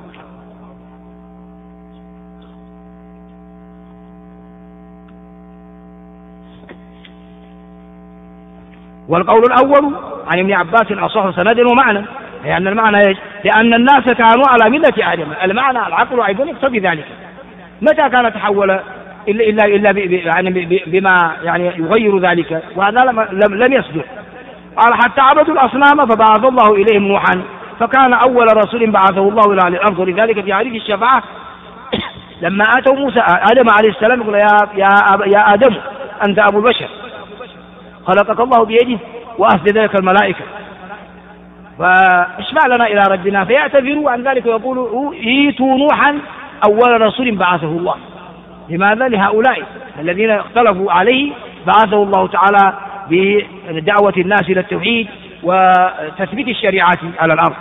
والقول الأول عن ابن عباس أصح سندا ومعنى، لأن المعنى لأن الناس كانوا على ملة آدم، المعنى العقل أيضا يقتضي ذلك. متى كان تحول إلا بما يعني يغير ذلك، وهذا لم يصدر. قال حتى عبدوا الأصنام فبعث الله إليهم نوحا فكان أول رسول بعثه الله إلى الأرض. ولذلك في حديث الشفاعة لما آتوا موسى آدم عليه السلام يقول يا آدم أنت أبو البشر خلقك الله بيده وأسجد لك الملائكة فاشفع لنا إلى ربنا، فيعتذروا عن ذلك ويقولوا ايتوا نوحا أول رسول بعثه الله. لماذا؟ لهؤلاء الذين اختلفوا عليه بعثه الله تعالى بدعوة الناس إلى التوحيد وتثبيت الشريعة على الأرض.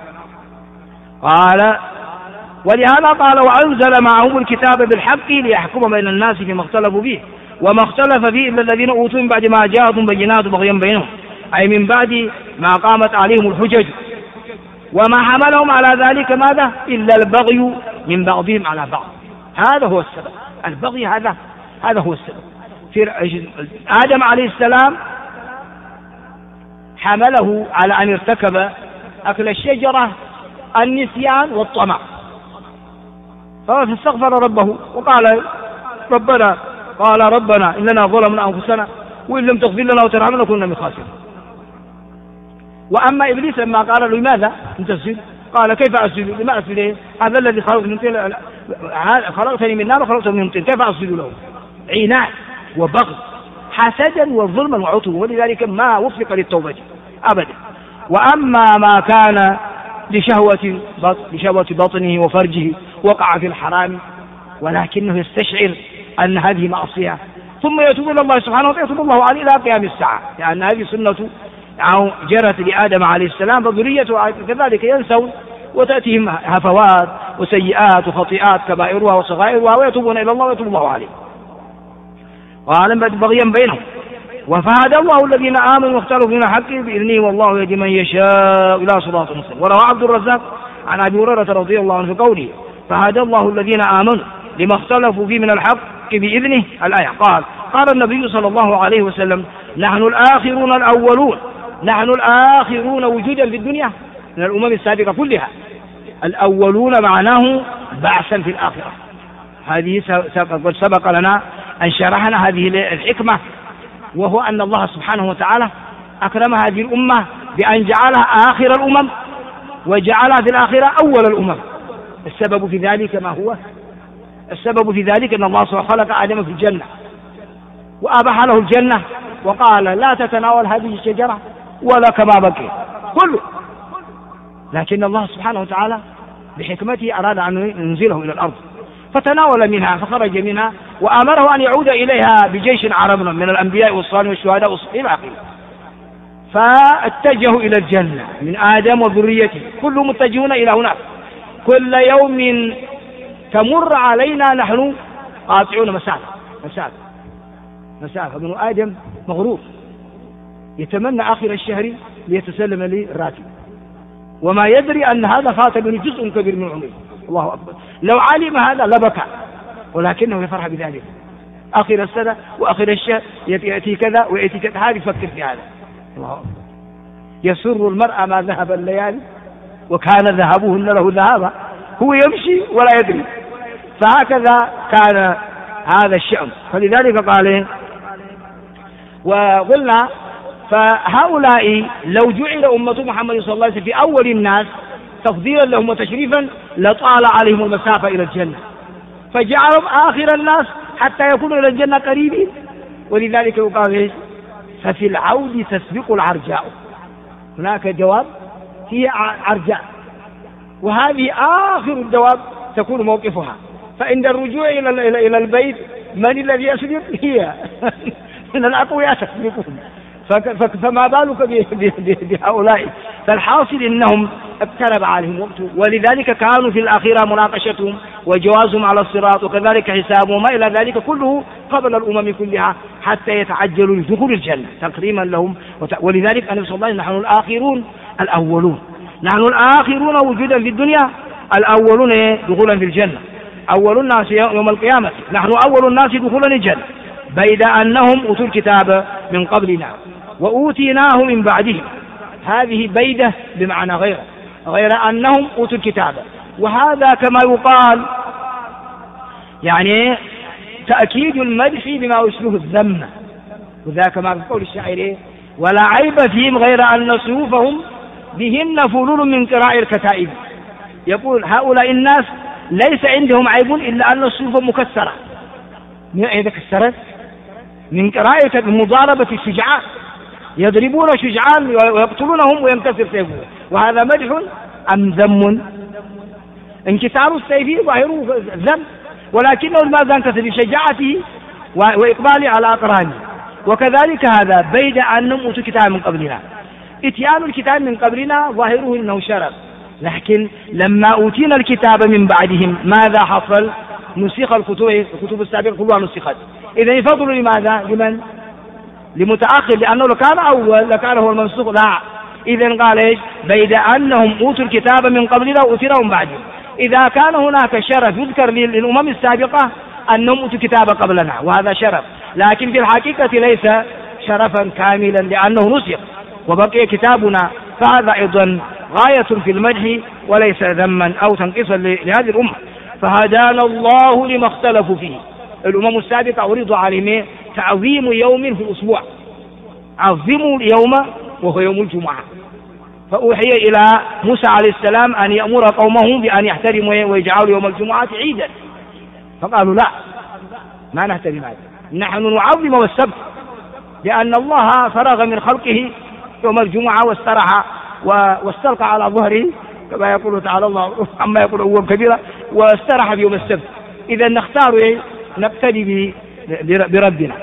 قال ولهذا قال وأنزل معهم الكتاب بالحق ليحكم بين الناس فيما اختلفوا فيه وما اختلف فيه إلا الذين أوتوا من بعد ما جاءتهم بينات بغيا بينهم، أي من بعد ما قامت عليهم الحجج، وما حملهم على ذلك ماذا إلا البغي من بعضهم على بعض. هذا هو السبب، البغي هذا هو السبب. آدم عليه السلام حمله على أن ارتكب أكل الشجرة النسيان والطمع، فاستغفر ربه وقال ربنا إننا ظلمنا أنفسنا وإن لم تغفر لنا وترحمنا كنا من الخاسرين. وأما إبليس لما قال له لماذا أنت تسجد؟ قال كيف أسجد؟ لما أسجد؟ هذا الذي خلقتني من نار وخلقته من طين، كيف أسجد له؟ عناد وبغض حسدا وظلما وعتوا، ولذلك ما وفق للتوبة أبدا. وأما ما كان لشهوة بطنه وفرجه وقع في الحرام، ولكنه يستشعر أن هذه معصية ثم يتوب إلى الله سبحانه وتعالى، يتوب الله عليه إلى قيام الساعة، لأن هذه سنة جرت لآدم عليه السلام، فذريته كذلك ينسون وتأتيهم هفوات وسيئات وخطيئات كبائرها وصغائرها ويتوبون إلى الله ويتوب الله عليه. وعلم بغيا بينهم وفهد الله الذين آمنوا واختاروا من الحق بإذنه والله يهدي من يشاء إلى صراط مستقيم. وروى عبد الرزاق عن أبي هريرة رضي الله عنه في قوله فهد الله الذين آمنوا لما اختلفوا فيه من الحق بإذنه الآية. قال النبي صلى الله عليه وسلم نحن الآخرون الأولون، نحن الآخرون وجودا في الدنيا من الأمم السابقة كلها. الأولون معناه بعثا في الآخرة. هذه سبق لنا أن شرحنا هذه الحكمة، وهو أن الله سبحانه وتعالى أكرم هذه الأمة بأن جعلها آخر الأمم وجعلها في الآخرة أول الأمم. السبب في ذلك ما هو؟ السبب في ذلك أن الله سبحانه خلق آدم في الجنة وأباح له الجنة وقال لا تتناول هذه الشجرة ولا كما بقي كله، لكن الله سبحانه وتعالى بحكمته أراد أن ينزله إلى الأرض فتناول منها فخرج منها وأمره أن يعود إليها بجيش عربنا من الأنبياء والصالحين والشهداء إلى آخره. فاتجهوا إلى الجنة من آدم وذريته، كلهم متجهون إلى هناك. كل يوم تمر علينا نحن قاطعون مسافة. ابن آدم مغرور يتمنى آخر الشهر ليتسلم لي الراتب، وما يدري أن هذا فات من جزء كبير من عمره. الله أكبر، لو علم هذا لبكى، ولكنه يفرح بذلك. آخر السنة وآخر الشهر يأتي كذا ويأتي كذا، هذه يفكر في هذا. الله أكبر. يسر المرء ما ذهب الليالي وكان ذهبهن له ذهابا، هو يمشي ولا يدري. فهكذا كان هذا الشأن. فلذلك قال وقلنا فهؤلاء لو جعل أمة محمد صلى الله عليه وسلم في أول الناس تفضيلا لهم وتشريفا لطال عليهم المسافة إلى الجنة، فجعلهم آخر الناس حتى يكونوا إلى الجنة قريبين. ولذلك يقال ففي العود تسبق العرجاء، هناك جواب هي عرجاء، وهذه آخر الدواب تكون موقفها. فعند الرجوع إلى البيت من الذي يسبق؟ هي من الأقوياء تسبقهم، فما بالك بهؤلاء. فالحاصل إنهم اقترب عليهم وقت، ولذلك كانوا في الآخرة مناقشتهم وجوازهم على الصراط وكذلك حسابهم وما إلى ذلك كله قبل الأمم كلها حتى يتعجلوا لدخول الجنة تكريما لهم. ولذلك النبي صلى الله عليه وسلم نحن الآخرون الأولون، نحن الآخرون وجودا في الدنيا، الأولون دخولا في الجنة، أول الناس يوم القيامة، نحن أول الناس دخولا الجنة، بيد أنهم أوتوا الكتاب من قبلنا وأوتيناه من بعدهم. هذه بيدة بمعنى غير أنهم أوتوا الكتاب، وهذا كما يقال يعني تأكيد المدح بما يشبه الذم، وذاك ما في قول الشاعر ولا عيب فيهم غير أن صيوفهم بهن فلول من قراء الكتائب. يقول هؤلاء الناس ليس عندهم عيب إلا أن صيوفهم مكسرة. إذا كسرت من قراءة مضاربة الشجعان، يضربون شجعان ويقتلونهم وينكسر سيفه، وهذا مدح أم ذم؟ انكسار السيف ظاهره ذم، ولكنه ماذا انكسر بشجاعته وإقباله على أقرانه. وكذلك هذا بيد أنهم أوتوا الكتاب من قبلنا. إتيان الكتاب من قبلنا ظاهره أنه شرف، لكن لما أوتينا الكتاب من بعدهم ماذا حصل؟ نسخ الكتب السابقة كلها نسخت. إذا يفضل لماذا؟ لمن؟ لمتأخر، لأنه لو كان أول لكان هو المنسوخ. لا، إذا قال إيش؟ بيد أنهم أوتوا الكتاب من قبلنا وأوتينا من بعدهم. إذا كان هناك شرف يذكر للأمم السابقة أنهم أوتوا الكتاب قبلنا وهذا شرف، لكن في الحقيقة ليس شرفا كاملا لأنه نسخ وبقي كتابنا، فهذا أيضا غاية في المدح وليس ذما أو تنقيصا لهذه الأمة. فهدانا الله لما اختلفوا فيه. الأمم السابقة أريد عليهم تعظيم يوم في الأسبوع، عظموا اليوم وهو يوم الجمعة، فأوحي إلى موسى عليه السلام أن يأمر قومهم بأن يحترموا ويجعلوا يوم الجمعة عيدا، فقالوا لا، ما نحترم هذا، نحن نعظم والسبت، لأن الله فرغ من خلقه يوم الجمعة واسترح واستلقى على ظهره كما يقول تعالى الله عما يقول هو كبيرة، واسترح في يوم السبت. إذا نختار نقتدي بربنا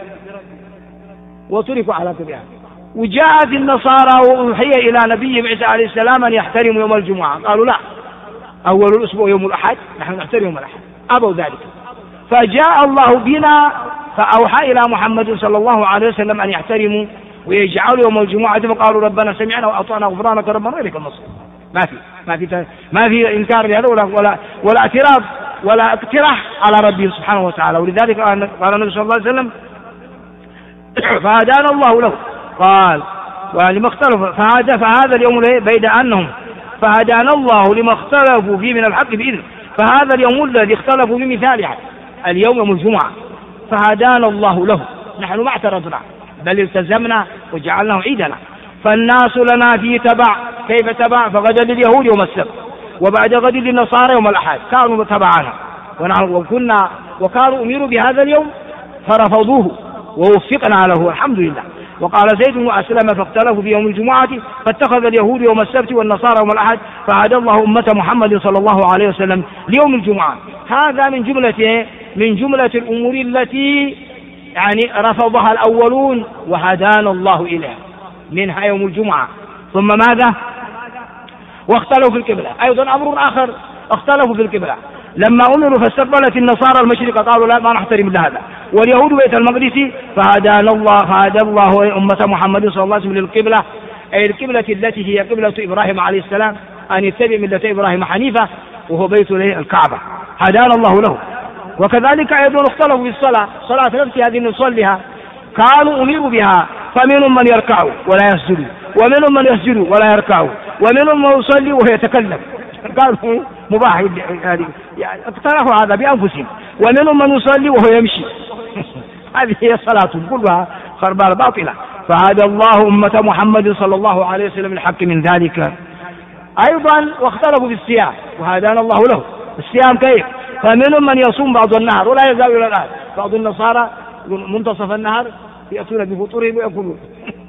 وتركوا على طبيعة. وجاءت النصارى وأوحي إلى نبي عيسى عليه السلام أن يحترموا يوم الجمعة، قالوا لا، أول الأسبوع يوم الأحد، نحن نحترم يوم الأحد، أبوا ذلك. فجاء الله بنا فأوحى إلى محمد صلى الله عليه وسلم أن يحترموا ويجعلوا يوم الجمعة، فقالوا ربنا سمعنا وأطعنا غفرانك ربنا وإليك المصير. ما في إنكار لهذا ولا اعتراض ولا اقتراح على ربه سبحانه وتعالى. ولذلك قال النبي صلى الله عليه وسلم فهدانا الله له، قال ولما اختلفوا فهذا اليوم بيد أنهم فهدانا الله لما اختلفوا فيه من الحق بإذن. فهذا اليوم الذي اختلفوا بمثالها اليوم يوم الجمعة فهدانا الله له، نحن ما اعترضنا بل التزمنا وجعلناه عيدنا. فالناس لنا فيه تبع، كيف تبع؟ فغدا لليهود يوم السبت وبعد غد للنصارى يوم الأحد، كانوا تبعنا وكانوا أمروا بهذا اليوم فرفضوه ووفقنا له الحمد لله. وقال زيد وأسلم فاختلفوا في يوم الجمعة فاتخذ اليهود يوم السبت والنصارى يوم الأحد، فهدى الله أمة محمد صلى الله عليه وسلم ليوم الجمعة. هذا من جملة الأمور التي رفضها الأولون وهدانا الله إليها، منها يوم الجمعة. ثم ماذا؟ واختلفوا في القبلة، أيضا أمر آخر اختلفوا في القبلة. لما أمروا فاستقبلت النصارى المشرق قالوا لا، ما نحترم إلا هذا، واليهود بيت المقدس، فهدى الله أمة محمد صلى الله عليه وسلم للقبلة، أي القبلة التي هي قبلة إبراهيم عليه السلام، أن يتبع ملة إبراهيم حنيفة وهو بيت الكعبة، هدانا الله له. وكذلك أيضا اختلفوا في الصلاة، صلاة نفسها هذه نصليها كانوا أمروا بها، فمنهم من يركع ولا يسجد، ومنهم من يسجد ولا يركع، ومنهم من يصلي وهو يتكلم، قالوا مباح يعني اقترحوا هذا بأنفسهم، ومنهم من يصلي وهو يمشي هذه هي الصلاة كلها خربانة باطلة. فهدى الله أمة محمد صلى الله عليه وسلم الحق من ذلك. أيضا واختلفوا في الصيام وهدانا الله له. الصيام كيف؟ فمنهم من يصوم بعض النهار ولا يزال إلى الآن، بعض النصارى منتصف النهار يأتون بفطورهم ويأكلون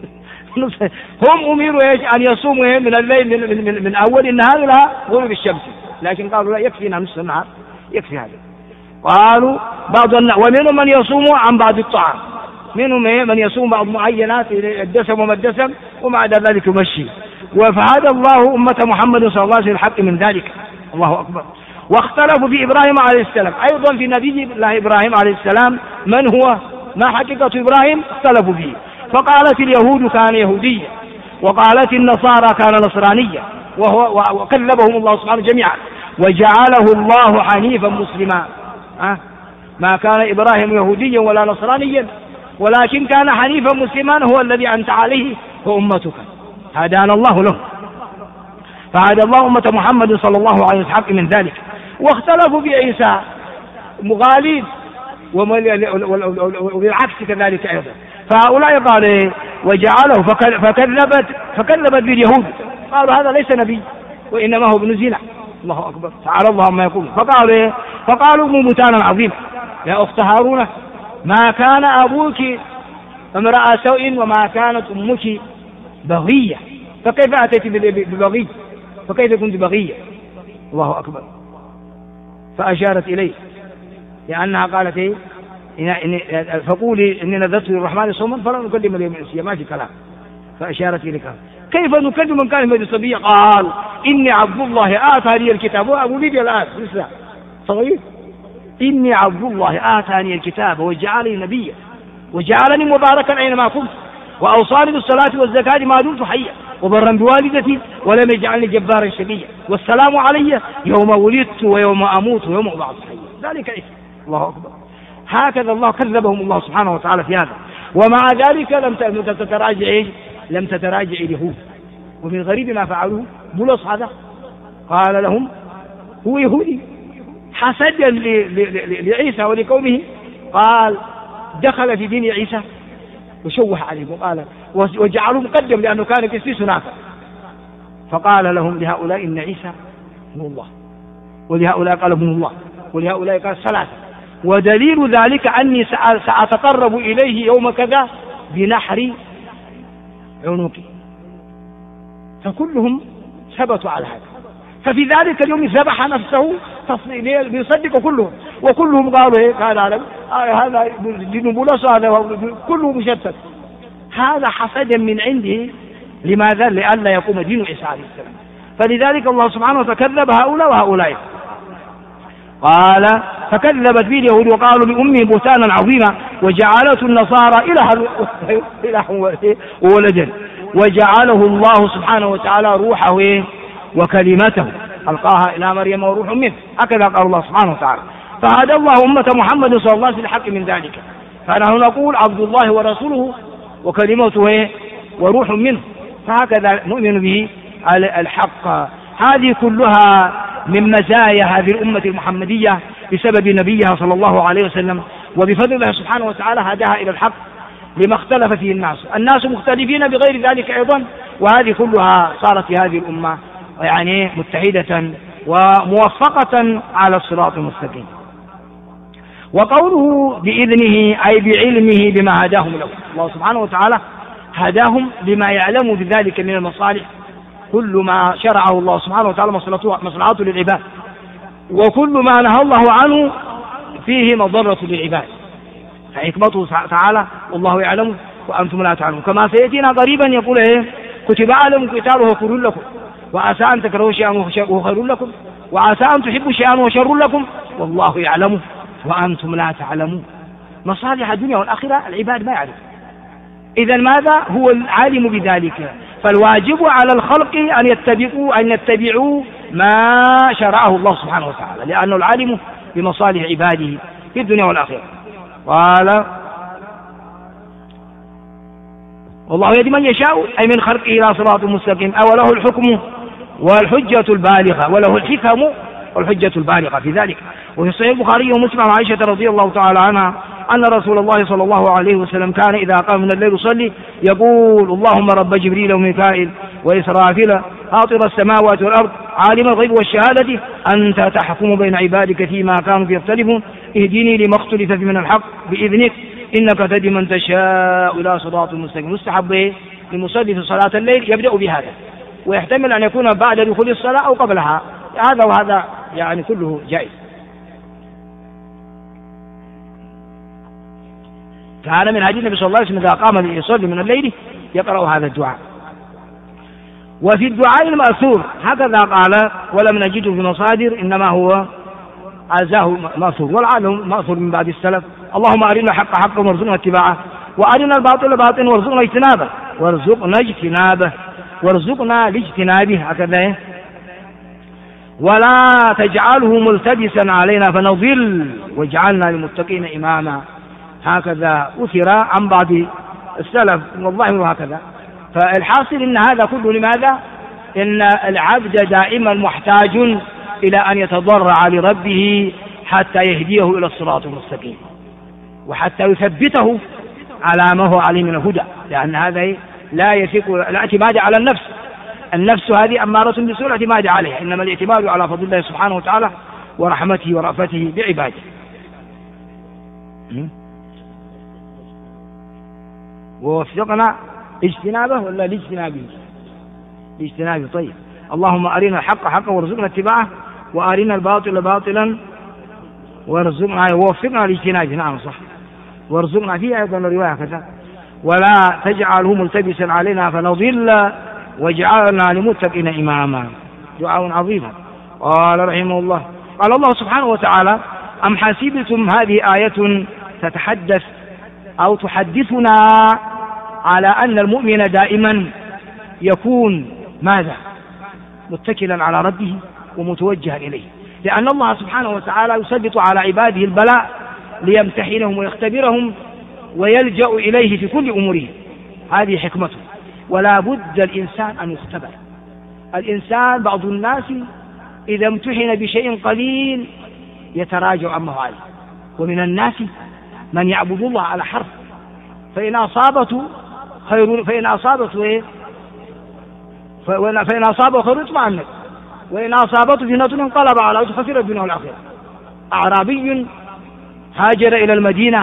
هم أمروا أن يصوموا من الليل من أول النهار إلى غروب الشمس، لكن قالوا لا، يكفينا نصف النهار، يكفي هذا. قالوا ومنهم من يصوم عن بعض الطعام، منهم من يصوم بعض معينات الدسم وما الدسم ومع ذلك يمشي. وفهدى الله أمة محمد صلى الله عليه وسلم الحق من ذلك. الله أكبر. واختلفوا في إبراهيم عليه السلام، أيضا في نبي الله إبراهيم عليه السلام، من هو؟ ما حقيقة إبراهيم؟ اختلفوا فيه. فقالت اليهود كان يهوديا، وقالت النصارى كان نصرانيا، وكذبهم الله سبحانه جميعا، وجعله الله حنيفا مسلما. ما كان إبراهيم يهوديا ولا نصرانيا، ولكن كان حنيفا مسلما، هو الذي أنت عليه وأمتك، هدانا الله له. فهدى الله أمة محمد صلى الله عليه وسلم من ذلك. واختلفوا في عيسى مغالين وبالعكس كذلك أيضا. فهؤلاء قال وجعله فكذبت باليهود، قالوا هذا ليس نبي وإنما هو ابن زنا. الله أكبر، تعالى الله عما يقول. فقالوا بهتانا عظيما. يا أخت هارون ما كان أبوك امرأ سوء وما كانت أمك بغية، فكيف أتيت ببغي؟ فكيف كنت بغية؟ الله أكبر. فأشارت إليه لأنها قالت فقولي إني نذرت للرحمن صوما فلا نكلم اليوم إنسيا، ما في كلام. فأشارت إليك كيف نكلم من كان في صبيا؟ قال إني عبد الله آتاني الكتاب، وأبو ليدي الآن لسه صغير، إني عبد الله آتاني الكتاب وجعلني نبيا وجعلني مباركا أينما كنت وأوصاني بالصلاة والزكاة ما دمت حيا وبرا بوالدتي ولم يجعلني جبارا شقيا والسلام علي يوم ولدت ويوم أموت ويوم أبعث حيا. ذلك عيسى. الله أكبر. هكذا الله كذبهم الله سبحانه وتعالى في هذا، ومع ذلك لم تتراجع اليهود. ومن غريب ما فعلوه بولس هذا قال لهم هو يهودي حسدا لعيسى ولقومه، قال دخل في دين عيسى وشوه عليهم وقال وجعلهم مقدم لأنه كان قسيس نافع، فقال لهم لهؤلاء إن عيسى هو الله، ولهؤلاء قال ابن الله، ولهؤلاء قال ثلاثة، ودليل ذلك أني سأتقرب إليه يوم كذا بنحر عنقي. فكلهم ثبتوا على هذا، ففي ذلك اليوم ذبح نفسه ليصدق كلهم، وكلهم قالوا هذا دين بولس، هذا كله مشتت. هذا حسدا من عنده. لماذا؟ لئلا يقوم دين عيسى عليه السلام. فلذلك الله سبحانه وتعالى كذب هؤلاء وهؤلاء. قال فكذبت به اليهود وقالوا لأمه بهتانا عظيما وجعلته النصارى إله ولدا وجعله الله سبحانه وتعالى روحه وكلمته ألقاها إلى مريم وروح منه. هكذا قال الله سبحانه وتعالى. فهدى الله أمة محمد صلى الله عليه وسلم الحق من ذلك. فنحن نقول عبد الله ورسوله وكلمته وروح منه، فهكذا نؤمن به الحق. هذه كلها من مزايا هذه الأمة المحمدية بسبب نبيها صلى الله عليه وسلم، وبفضل الله سبحانه وتعالى هداها إلى الحق لما اختلف فيه الناس مختلفين بغير ذلك أيضا، وهذه كلها صارت في هذه الأمة يعني متحدة وموفقة على الصراط المستقيم. وقوله بإذنه أي بعلمه بما هداهم له. الله سبحانه وتعالى هداهم بما يعلم بذلك من المصالح، كل ما شرعه الله سبحانه وتعالى مصلحته للعباد، وكل ما نهى الله عنه فيه مضرة للعباد، فحكمته تعالى والله يعلم وأنتم لا تعلمون. كما سيأتينا قريبا يقول كتب عليكم القتال وهو كر لكم وعسى أن تكرهوا شيئا وهو خير لكم وعسى أن تحبوا شيئا وهو شر لكم والله يعلم وأنتم لا تعلمون. مصالح الدنيا والآخرة العباد ما يعرف. إذا ماذا؟ هو العالم بذلك، فالواجب على الخلق أن يتبعوا ما شرعه الله سبحانه وتعالى، لأنه العالم بمصالح عباده في الدنيا والآخرة. قال والله يهدي من يشاء أي من خلقه إلى صراط مستقيم، أو له الحكم والحجة البالغة، وله الحكم والحجة البالغة في ذلك. وفي صحيح البخاري ومسلم عن عائشة رضي الله تعالى عنها أن رسول الله صلى الله عليه وسلم كان إذا قام من الليل يصلي يقول اللهم رب جبريل وميكائيل وإسرافيل فاطر السماوات والأرض عالم الغيب والشهادة أنت تحكم بين عبادك فيما كانوا يختلفون اهدني لما اختلف فيه من الحق بإذنك إنك تهدي من تشاء إلى صراط مستقيم. مستحب للمصلي في صلاة الليل يبدأ بهذا، ويحتمل أن يكون بعد دخول الصلاة أو قبلها، هذا وهذا يعني كله جائز. كان من حديث النبي صلى الله عليه وسلم إذا قام يصلي من الليل يقرأ هذا الدعاء. وفي الدعاء المأثور هكذا قال ولم نجده في مصادر، إنما هو عزاه مأثور، والعالم مأثور من بعد السلف. اللهم أرنا الحق حقا وارزقنا اتباعه وأرنا الباطل باطلا وارزقنا اجتنابه وارزقنا لاجتنابه هكذا، ولا تجعله ملتبسا علينا فنضل واجعلنا للمتقين إماما. هكذا أثر عن بعض السلف والله وهكذا. فالحاصل إن هذا كله لماذا؟ إن العبد دائما محتاج إلى أن يتضرع لربه حتى يهديه إلى الصراط المستقيم، وحتى يثبته على ما هو عليه من الهدى، لأن هذا لا يثق الاعتماد على النفس هذه أمارة بسوء الاعتماد عليها، إنما الاعتماد على فضل الله سبحانه وتعالى ورحمته ورأفته بعباده. ووفقنا اجتنابه ولا لاجتنابه؟ لاجتنابه. طيب اللهم أرنا الحق حقا وارزقنا اتباعه وأرنا الباطل باطلا وارزقنا ووفقنا لاجتنابه. نعم صح. وارزقنا فيه أيضا الرواية كذا، ولا تجعله ملتبسا علينا فنضل واجعلنا للمتقين إماما. دعاء عظيم. قال رحمه الله، قال الله سبحانه وتعالى: أم حسبتم، هذه آية تتحدث أو تحدثنا على أن المؤمن دائما يكون ماذا؟ متكلا على ربه ومتوجها إليه، لأن الله سبحانه وتعالى يسلط على عباده البلاء ليمتحنهم ويختبرهم ويلجأ إليه في كل أموره. هذه حكمته، ولا بد الإنسان أن يختبر. الإنسان بعض الناس إذا امتحن بشيء قليل يتراجع عما هو عليه، ومن الناس من يعبد الله على حرف، فإن أصابته خير خير اطمأن، وإن أصابته فتنة انقلب على وجهه خسر الدنيا والآخرة. أعرابي هاجر إلى المدينة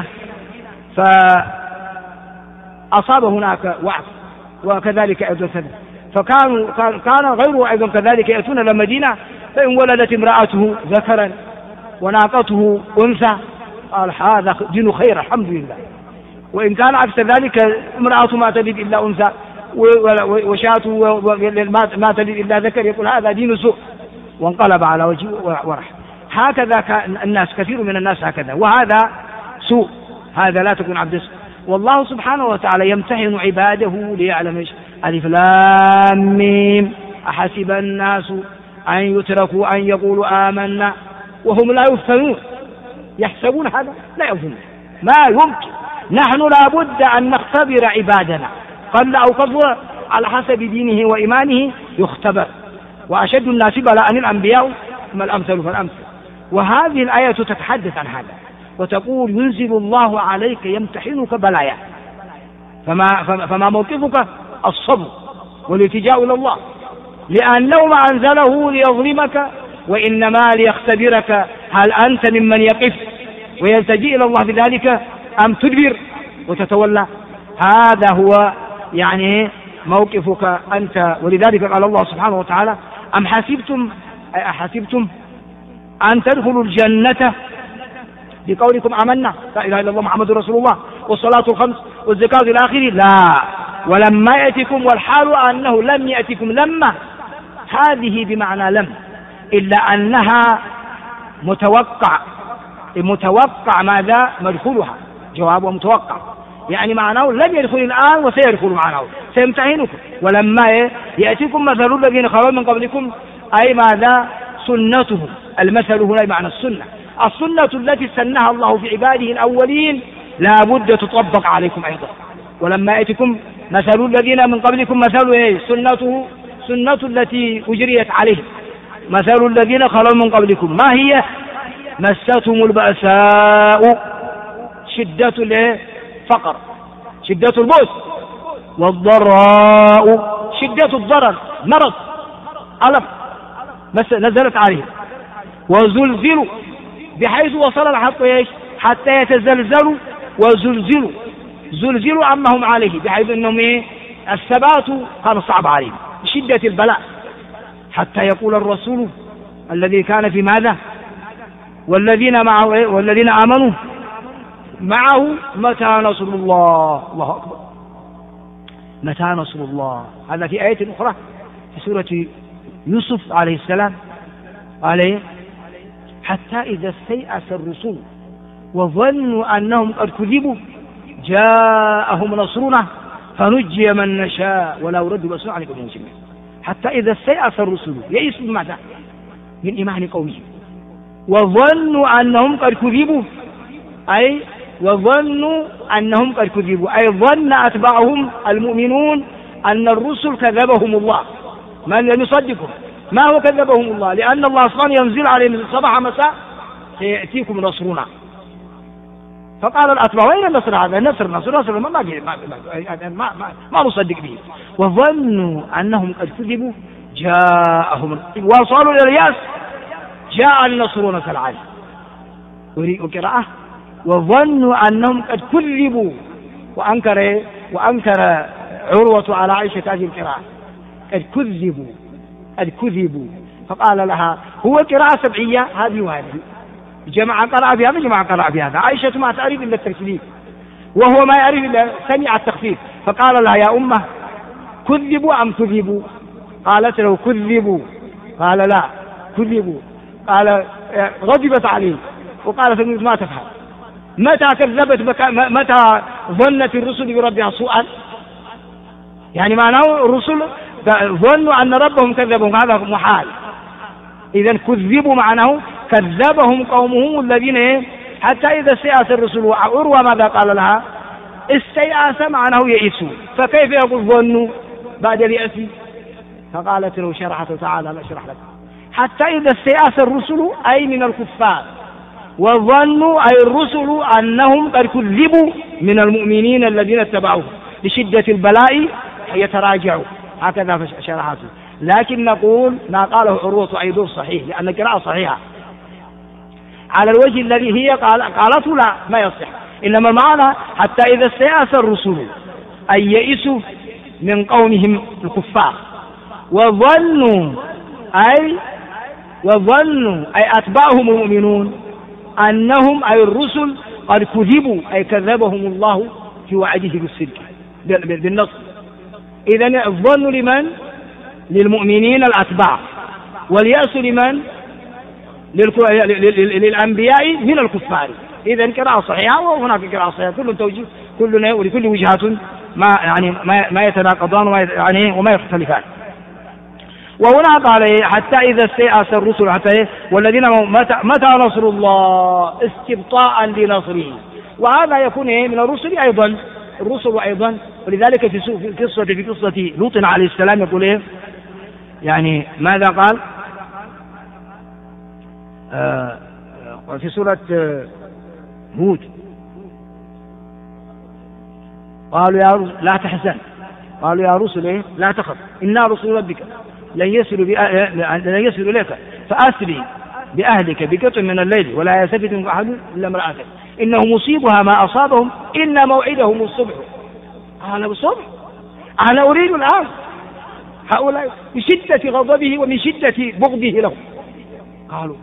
فأصاب هناك وعث، وكذلك أيضا كذا، كان غيره أيضا كذلك يأتون إلى المدينة، فإن ولدت امرأته ذكرا وناقته أنثى قال هذا دين خير الحمد لله، وإن كان عكس ذلك امرأته ما تلد إلا أنثى وشاته ما تلد إلا ذكر يقول هذا دين سوء، وانقلب على وجهه ورح. هكذا الناس، كثير من الناس هكذا، وهذا سوء، هذا لا تكون عبد السوء. والله سبحانه وتعالى يمتحن عباده ليعلم ايش؟ ألف لام ميم، أحسب الناس أن يتركوا أن يقولوا آمنا وهم لا يفتنون. يحسبون هذا؟ لا يظنون، ما يمكن. نحن لا بد أن نختبر عبادنا، قل أو كثر على حسب دينه وإيمانه يختبر. وأشد الناس بلاء الأنبياء ثم الأمثل فالأمثل. وهذه الآية تتحدث عن هذا وتقول ينزل الله عليك يمتحنك بلايا، فما موقفك؟ الصبر والالتجاء إلى الله، لأنه ما أنزله ليظلمك وإنما ليختبرك هل أنت ممن يقف ويلتجئ إلى الله بذلك أم تدبر وتتولى. هذا هو يعني موقفك أنت. ولذلك قال الله سبحانه وتعالى أم حسبتم أن تدخلوا الجنة بقولكم آمنا لا إله إلا الله محمد رسول الله والصلاة الخمس والزكاة إلى آخره، لا ولما يأتكم، والحال أنه لم يأتكم. لما هذه بمعنى لم، إلا أنها متوقع ماذا؟ مدخولها، جوابها متوقع، يعني معناه لم يدخل الآن وسيدخل معناه، سيمتحنكم. ولما يأتيكم مثل الذين خلوا من قبلكم، أي ماذا؟ سنتهم. المثل هنا بمعنى السنة التي سنها الله في عباده الأولين لا بد تطبق عليكم أيضا. ولما يأتيكم مثل الذين من قبلكم مثل سنة التي أجريت عليه، مثل الذين خلوا من قبلكم ما هي؟ مستهم البأساء، شدة الفقر، شدة البؤس، والضراء، شدة الضرر، مرض، ألم نزلت عليه، وزلزلوا، بحيث وصل الحق حتى يتزلزلوا زلزلوا عما هم عليه، بحيث انهم الثبات كان صعب عليهم بشدة البلاء، حتى يقول الرسول الذي كان في ماذا؟ والذين معه والذين آمنوا معه متى نصر الله. الله أكبر، متى نصر الله. هذا في آية أخرى في سورة يوسف عليه السلام عليه، حتى إذا استيأس الرسل وظنوا أنهم قد كذبوا جاءهم نصرنا فنجي من نشاء ولا يرد بأسنا عن القوم المجرمين. حتى إذا استيأس الرسل، يئسوا ماذا؟ من إيمان قومهم، وظنوا أنهم قد كذبوا، أي وظنوا أنهم قد كذبوا، أي ظن أتباعهم المؤمنون أن الرسل كذبهم الله. من لم يصدقهم ما هو كذبهم الله، لأن الله أصلا ينزل عليهم صباح مساء سيأتيكم نصرنا. فقال الأتباع وين النصر هذا؟ نصر ما نصدق به. وظنوا أنهم قد كذبوا جاءهم، وصلوا إلى اليأس جاء النصرون كالعادة. وقراءة وظنوا أنهم قد كذبوا، وأنكر عروة على عائشة هذه القراءة، قد كذبوا. فقال لها هو قراءة سبعية هذه وهذه، جماعة قرأ بهذا جماعة قرأ بهذا، عائشة ما تعرف إلا التكذيب، وهو ما يعرف سمع التخفيف، فقال لها يا أمه كذبوا أم كذبوا؟ قالت له كذبوا. قال لا كذبوا. قال غضبت عليه وقالت ما تفهم، متى كذبت متى ظنت الرسل بربها سوءا؟ يعني معناه الرسل ظنوا أن ربهم كذبهم، هذا محال. إذن كذبوا معناه كذبهم قومهم الذين حتى إذا استيأس الرسل. عروة ماذا قال لها؟ استيأس معناه يئسوا، فكيف يقول ظنوا بعد اليأس؟ فقالت له شرحت تعالى لا أشرح لك حتى إذا استيأس الرسل أي من الكفار، وظنوا أي الرسل أنهم قد كذبوا من المؤمنين الذين اتبعوهم لشدة البلاء يتراجعوا، هكذا شرحته. لكن نقول ما قاله عروة أيضا صحيح، لأن القراءة صحيحة على الوجه الذي هي قالته لا ما يصح، إنما المعنى حتى إذا استيأس الرسل أي يئسوا من قومهم الكفار، وظنوا أي أتباعهم المؤمنون أنهم أي الرسل قد كذبوا أي كذبهم الله في وعده بالصدق بالنصر. إذن الظن لمن؟ للمؤمنين الأتباع، واليأس لمن؟ للأنبياء من الكفار. إذن قراءة صحيحة وهناك قراءة صحيحة، كل توجيه ولكل وجهات ما يتناقضان وما يختلفان. وهنا قال حتى إذا استيأس الرسل حتى والذين متى نصر الله استبطاء لنصره، وهذا يكون من الرسل أيضا. ولذلك في قصة لوط عليه السلام يقول يعني ماذا قال في سورة هود؟ قالوا يا رسل لا تحزن، قالوا يا رسل لا تخف إنا رسل ربك لن يصلوا إليك فأسري بأهلك بقطع من الليل ولا يلتفت منكم أحد إلا امرأتك إنه مصيبها ما أصابهم إن موعدهم الصبح. قال الصبح أنا أريد الآن هؤلاء بشدة غضبه ومن شدة بغضه لهم. قالوا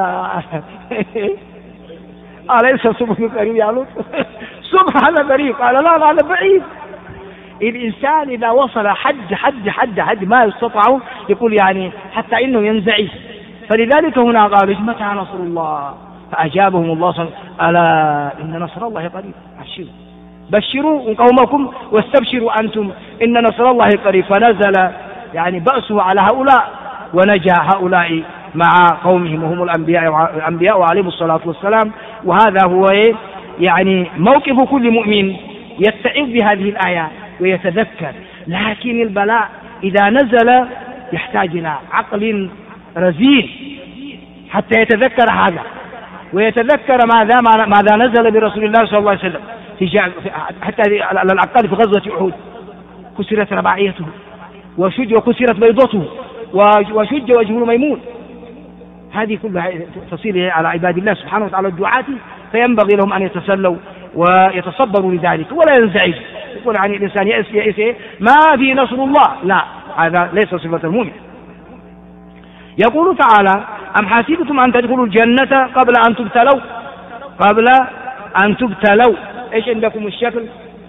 أليس الصبح قريب يا لوط؟ صبح هذا قريب. قال لا هذا بعيد. الإنسان إذا وصل حد ما يستطيع يقول يعني حتى إنه ينزعج. فلذلك هنا قالوا متى نصر الله؟ فأجابهم الله ألا إن نصر الله قريب بشروا قومكم واستبشروا أنتم إن نصر الله قريب. فنزل يعني بأسه على هؤلاء ونجا هؤلاء مع قومهم وهم الأنبياء عليهم الصلاة والسلام. وهذا هو يعني موقف كل مؤمن يتعظ بهذه الآيات ويتذكر. لكن البلاء إذا نزل يحتاج إلى عقل رزين حتى يتذكر هذا ويتذكر ماذا نزل برسول الله صلى الله عليه وسلم حتى على الأقل في غزوة أحد كسرت رباعيته وكسرت بيضته وشج وجه ميمون. هذه كلها تصير على عباد الله سبحانه وتعالى الدعاة، فينبغي لهم أن يتسلوا ويتصبروا لذلك ولا ينزعج. يقول عن الإنسان يأس ما في نصر الله، لا هذا ليس صفة المؤمن. يقول تعالى أم حسبتم أن تدخلوا الجنة قبل أن تبتلوا. إيش عندكم الشكل؟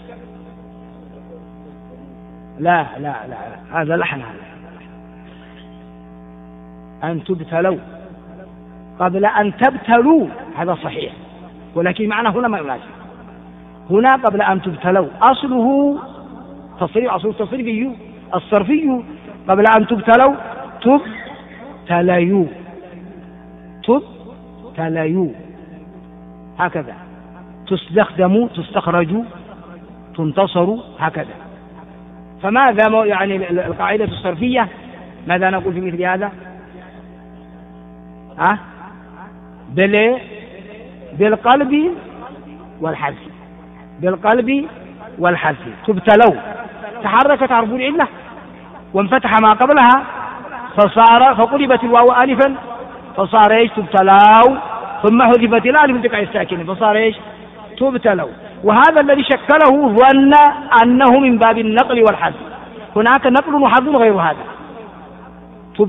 لا هذا لحن. أن تبتلوا قبل أن تبتلوا هذا صحيح، ولكن معنى هنا ما يناسب. هنا قبل أن تبتلوا أصله الصرفي قبل أن تبتلوا تبتليوا هكذا تستخدموا تستخرجوا تنتصروا هكذا. فماذا يعني القاعدة الصرفية ماذا نقول في مثل هذا؟ بالقلب والحذف. تبتلوا تحركت حرف العلة وانفتح ما قبلها فقلبت الواو ألفا فصار ايش؟ تبتلوا، ثم حذفت الألف بقع الساكن فصار ايش؟ تبتلوا. وهذا الذي شكله ظن أنه من باب النقل والحذف. هناك نقل وحذف غير هذا.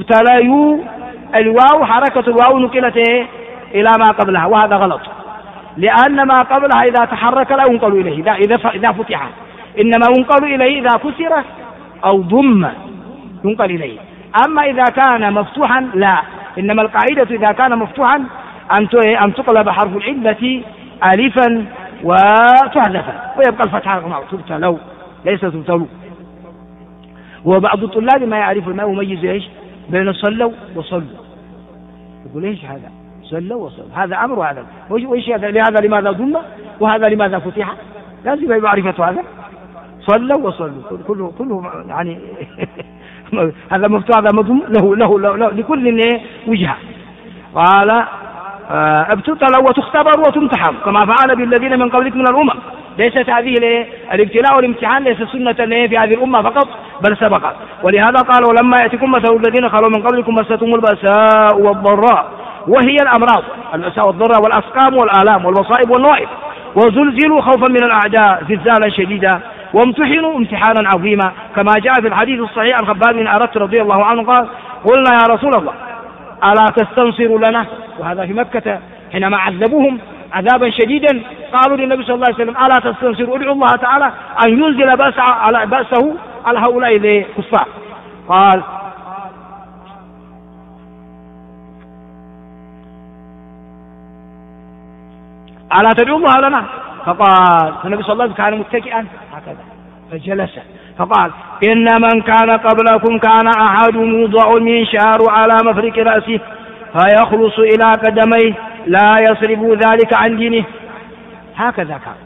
تبتلوا الواو حركة الواو نقلت إلى ما قبلها وهذا غلط. لأن ما قبلها إذا تحرك لا ينقل إليه إذا فتح، إنما ينقل إليه إذا كسر أو ضم ينقل إليه. أما إذا كان مفتوحا لا، إنما القاعدة إذا كان مفتوحا أن تقلب حرف العلة ألفا وتحذف ويبقى الفتحة تبتلو ليس تبتلو. وبعض الطلاب ما يعرف ما يميز إيش بين صلوا وصلوا، يقول إيش هذا صلوا وصلوا، هذا أمر وهذا وإيش هذا لماذا ضم وهذا لماذا فتح، لازم معرفة هذا. صلوا وصلوا كله يعني هذا مفتوح هذا مضم له لكل وجهة. قال ابتلوا وتختبروا وتمتحن كما فعل بالذين من قبلكم من الأمم. ليست هذه الابتلاء والامتحان ليس سنة في هذه الأمة فقط بل سبقت. ولهذا قال ولما يأتكم مثل الذين خلوا من قبلكم مستهم البأساء والضراء، وهي الأمراض البأساء والضراء والأسقام والآلام والمصائب والنوائب، وزلزلوا خوفا من الأعداء زلزالا شديدا وامتحنوا امتحانا عظيما كما جاء في الحديث الصحيح عن خباب بن أرت رضي الله عنه قال قلنا يا رسول الله ألا تستنصر لنا، وهذا في مكة حينما عذبوهم عذابا شديدا قالوا للنبي صلى الله عليه وسلم ألا تستنصر ادعوا الله تعالى أن ينزل بأسه على هؤلاء الكفار. قال ألا تدعو الله لنا؟ فقال النبي صلى الله عليه وسلم كان متكئا هكذا فجلس فقال إن من كان قبلكم كان أحدهم يوضع المنشار على مفرق رأسه فيخلص إلى قدميه لا يصرف ذلك عن دينه. هكذا كان.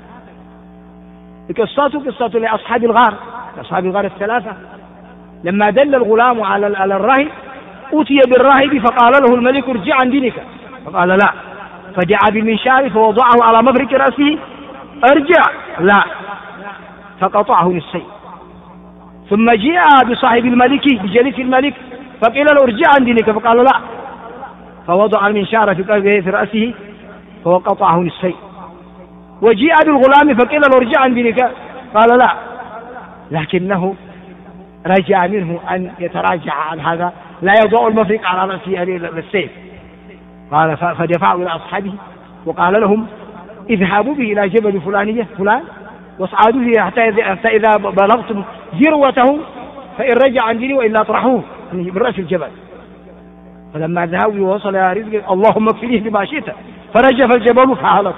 قصة لأصحاب الغار، أصحاب الغار الثلاثة لما دل الغلام على الراهب أتي بالراهب فقال له الملك ارجع عن دينك، فقال لا، فدعا بالمنشار فوضعه على مفرق رأسه ارجع لا، فقطعه نصين. ثم جاء بصاحب الملك بجليس الملك فقيل له ارجع عن دينك، فقال لا، فوضع المنشار في رأسه فقطعه نصين. وجاء بالغلام فقيل له ارجع عن دينك، قال لا، لكنه رجع منه أن يتراجع عن هذا، لا يضع المفرق على رأسه السيف. قال فدفعوا إلى أصحابه وقال لهم اذهبوا به إلى جبل فلان واصعدوا به حتى إذا بلغتم ذروته فإن رجع عن دينه وإلا اطرحوه من رأس الجبل. فلما ذهبوا ووصل إلى رزقه اللهم اكفنيه بما شئت فرجف الجبل فهلك.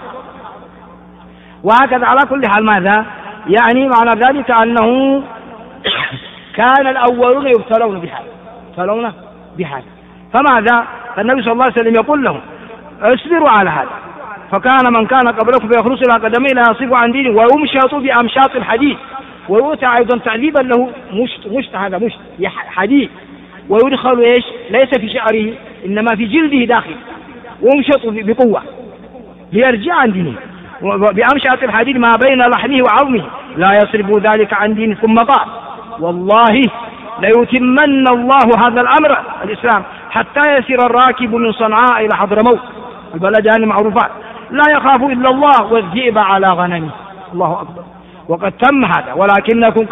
وهكذا على كل حال ماذا يعني معنى ذلك أنه كان الأولون يبتلون بهذا فماذا فالنبي صلى الله عليه وسلم يقول لهم اصبروا على هذا. فكان من كان قبلكم فيخلص إلى قدميه لا يصرف عن دينه ويمشط بأمشاط الحديد، ويؤتى أيضا تعذيبا له مشط هذا مشط حديد، ويدخل ايش ليس في شعره إنما في جلده داخل، ويمشط بقوة ليرجع عن دينه بأمشاط الحديد ما بين لحمه وعظمه لا يصرف ذلك عن دينه. ثم قال والله ليتمن الله هذا الأمر الإسلام حتى يسير الراكب من صنعاء إلى حضرموت البلدان المعروفات لا يخاف إلا الله والذئب على غنمه. الله أكبر. وقد تم هذا ولكنكم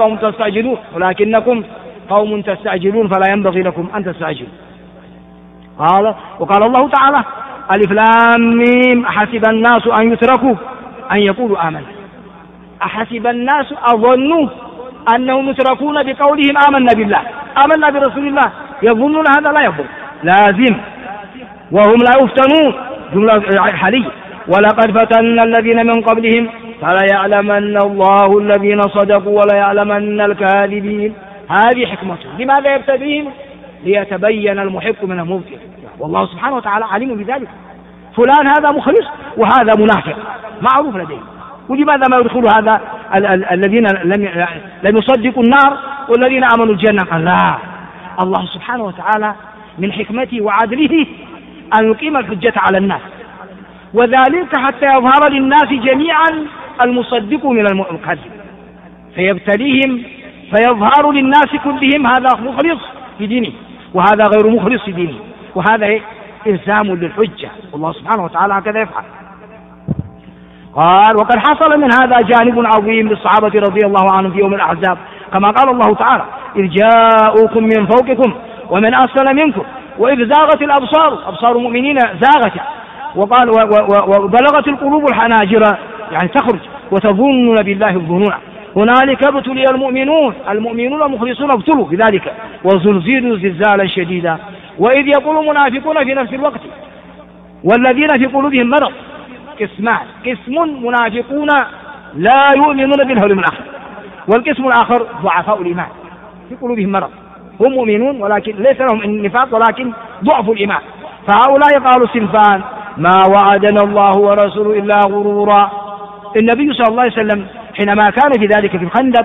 قوم تستعجلون فلا ينبغي لكم أن تستعجلوا. وقال الله تعالى ألف لام ميم أحسب الناس أن يتركوا أن يقولوا آمنا. أحسب الناس أظنوا أنهم يتركون بقولهم آمنا بالله آمنا برسول الله، يظنون هذا لا يظن لازم وهم لا يفتنون جملة حالية. ولقد فتنا الذين من قبلهم فليعلمن الله الذين صدقوا وليعلمن الكاذبين. هذه حكمته. لماذا يبتديهم؟ ليتبين المحق من المبطل، والله سبحانه وتعالى عليم بذلك. فلان هذا مخلص وهذا منافق معروف لديه، ولماذا ما يدخل هذا الذين لم يصدقوا النار والذين آمنوا الجنة؟ قال لا، الله سبحانه وتعالى من حكمته وعدله أن يقيم الحجة على الناس، وذلك حتى يظهر للناس جميعا المصدق من الكاذب، فيبتليهم فيظهر للناس كلهم هذا مخلص في دينه وهذا غير مخلص في دينه، وهذا إلزام للحجة، والله سبحانه وتعالى هكذا يفعل. قال وقد حصل من هذا جانب عظيم للصحابة رضي الله عنهم في يوم الأحزاب، كما قال الله تعالى إذ جاءوكم من فوقكم ومن أسفل منكم وإذ زاغت الأبصار، أبصار المؤمنين زاغت وقال وبلغت القلوب الحناجر، يعني تخرج وتظنون بالله الظنون. هنالك ابتلي المؤمنون المخلصون ابتلوا بذلك وزلزلوا زلزالا شديدا. وإذ يقول المنافقون في نفس الوقت والذين في قلوبهم مرض قسمان: قسم منافقون لا يؤمنون باليوم الآخر، والقسم الآخر ضعفاء الإيمان في قلوبهم مرض، هم مؤمنون ولكن ليس لهم النفاق ولكن ضعف الإيمان. فهؤلاء قالوا صنفان: ما وعدنا الله ورسوله إلا غرورا. النبي صلى الله عليه وسلم حينما كان في ذلك في الخندق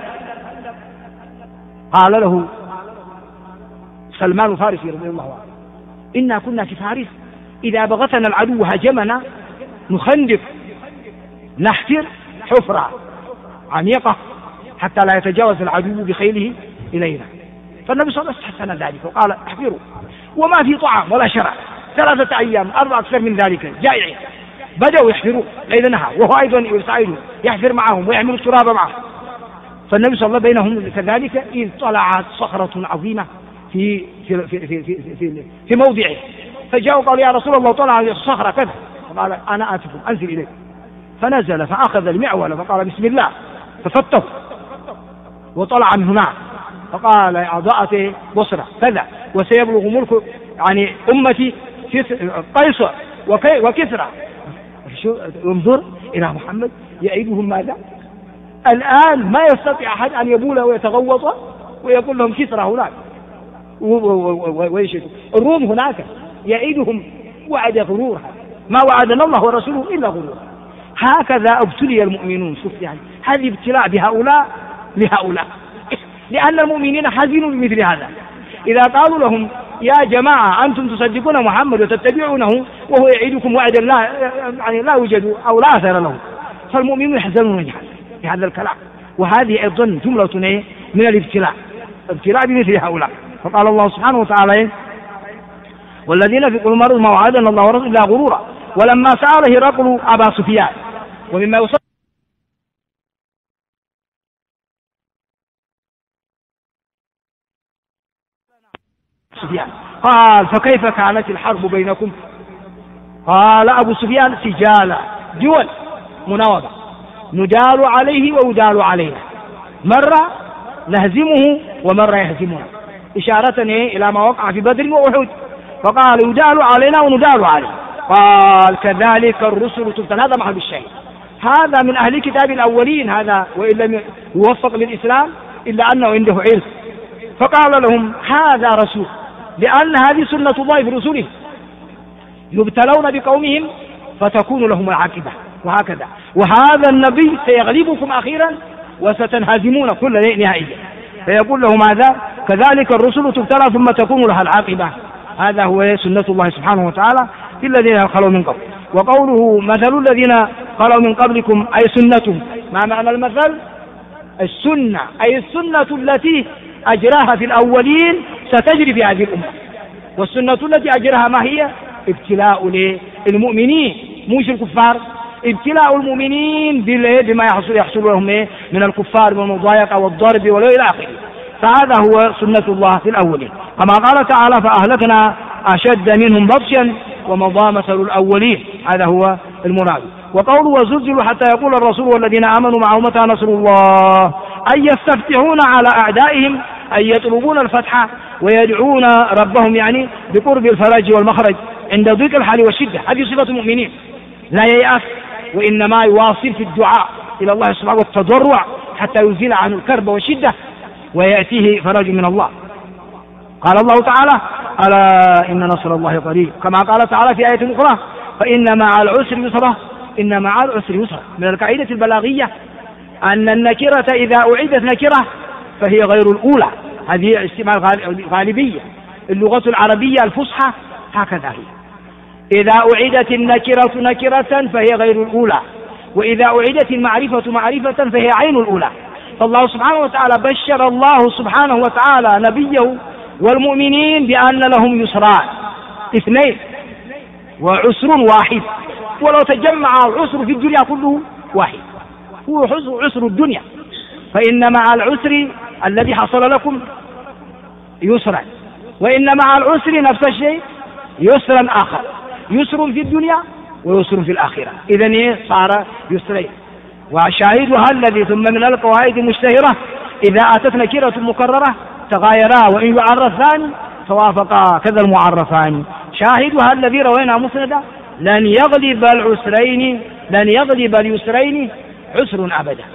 قال له سلمان الفارسي رضي الله عنه: إنا كنا في فارس إذا بغتنا العدو هجمنا نخندق نحفر حفرة عميقة حتى لا يتجاوز العدو بخيله إلينا. فالنبي صلى الله عليه وسلم استحسن ذلك وقال: احفروا، وما في طعام ولا شراب 3 أيام 4 أكثر من ذلك جائعين. بدأوا يحفروا ليل نهار، وهو أيضا يساعدهم يحفر معهم ويحمل التراب معهم. فالنبي صلى الله عليه وسلم بينهم كذلك إذ طلعت صخرة عظيمة في في في في في, في, في موضعه، فجاءوا قالوا: يا رسول الله طلع الصخرة كذا. فقال: أنا آتف أنزل إليك. فنزل فأخذ المعول فقال: بسم الله، ففته وطلع من هناك فقال: أضاءت بصرة كذا وسيبلغ ملك يعني أمتي قيصر وكسرى. انظر إلى محمد يعيدهم ماذا؟ الآن ما يستطيع أحد أن يبول ويتغوط ويقول لهم كسرى هناك ويشهد الروم هناك، يعيدهم وعد غرور. ما وعدنا الله ورسوله إلا غرور. هكذا ابتلي المؤمنون. شوف يعني هذه ابتلاء بهؤلاء لهؤلاء، لأن المؤمنين حزنوا بمثل هذا. إذا قالوا لهم: يا جماعة أنتم تصدقون محمد وتتبعونه وهو يعيدكم وعدا لا يوجد أو لا أثر له، فالمؤمنون يحزنون بهذا الكلام. وهذه أيضا جملة من الابتلاء بمثل هؤلاء. فقال الله سبحانه وتعالى: والذين في قلوبهم مرض ما وعدنا الله ورسوله إلا غرورا. ولما سأله هرقل أبا سفيان ومما يوصل سفيان قال: فكيف كانت الحرب بينكم؟ قال أبو سفيان: سجال دول مناوضة ندال عليه ويدال علينا، مرة نهزمه ومرة يهزمنا، إشارة إلى ما وقع في بدر وأحد. فقال: يدال علينا وندال عليه. قال: كذلك الرسل تفتن. هذا محل الشيء، هذا من أهل كتاب الأولين، هذا وإن لم يوفق للإسلام إلا أنه عنده علم. فقال لهم: هذا رسول، لأن هذه سنة الله في رسله، يبتلون بقومهم فتكون لهم العاقبة، وهكذا. وهذا النبي سيغلبكم أخيرا وستنهزمون كل نهائيا. فيقول لهم: هذا كذلك الرسل تبتلى ثم تكون لها العاقبة. هذا هو سنة الله سبحانه وتعالى في الذين خلوا من قبل. وقوله: مثل الذين خلوا من قبلكم أي سنتهم. ما معنى المثل؟ السنة، أي السنة التي أجراها في الأولين ستجري في هذه الأمة. والسنة التي أجراها ما هي؟ ابتلاء للمؤمنين مش الكفار، ابتلاء المؤمنين بما يحصل لهم من الكفار والمضايقة والضرب والى آخره. فهذا هو سنة الله في الأولين، كما قال تعالى: فأهلكنا أشد منهم بطشا ومضى مثل الأولين. هذا هو المراد. وقوله: وزلزلوا حتى يقول الرسول والذين آمنوا معه متى نصر الله، أن يستفتحون على أعدائهم، أن يطلبون الفتح ويدعون ربهم يعني بقرب الفرج والمخرج عند ضيق الحال والشدة. هذه صفة المؤمنين، لا ييأس وإنما يواصل في الدعاء إلى الله سبحانه والتضرع حتى يزيل عنه الكرب والشدة ويأتيه فرج من الله. قال الله تعالى: ألا إن نصر الله قريب. كما قال تعالى في آية أخرى: فإن مع العسر يسرا، إن مع العسر يسرا. من القاعدة البلاغية أن النكرة إذا أعيدت نكرة فهي غير الأولى. هذه استعمال غالبية. اللغة العربية الفصحى هكذا هي، إذا أعيدت النكرة نكرة فهي غير الأولى، وإذا أعيدت المعرفة معرفة فهي عين الأولى. فالله سبحانه وتعالى بشر الله سبحانه وتعالى نبيه والمؤمنين بأن لهم يسران، 2 وعسر واحد. ولو تجمع العسر في الدنيا كله واحد، هو عسر الدنيا. فإن مع العسر الذي حصل لكم يسرا، وإن مع العسر نفس الشيء يسرا آخر، يسر في الدنيا ويسر في الآخرة. إذن صار يسرين. وشاهدها الذي ثم من القواعد المشتهرة إذا أتت نكرة مكررة تغايرا وإن يعرفان توافقا كذا المعرفان. شاهدها الذي روينا مسندا لن يغلب اليسرين عسر أبدا.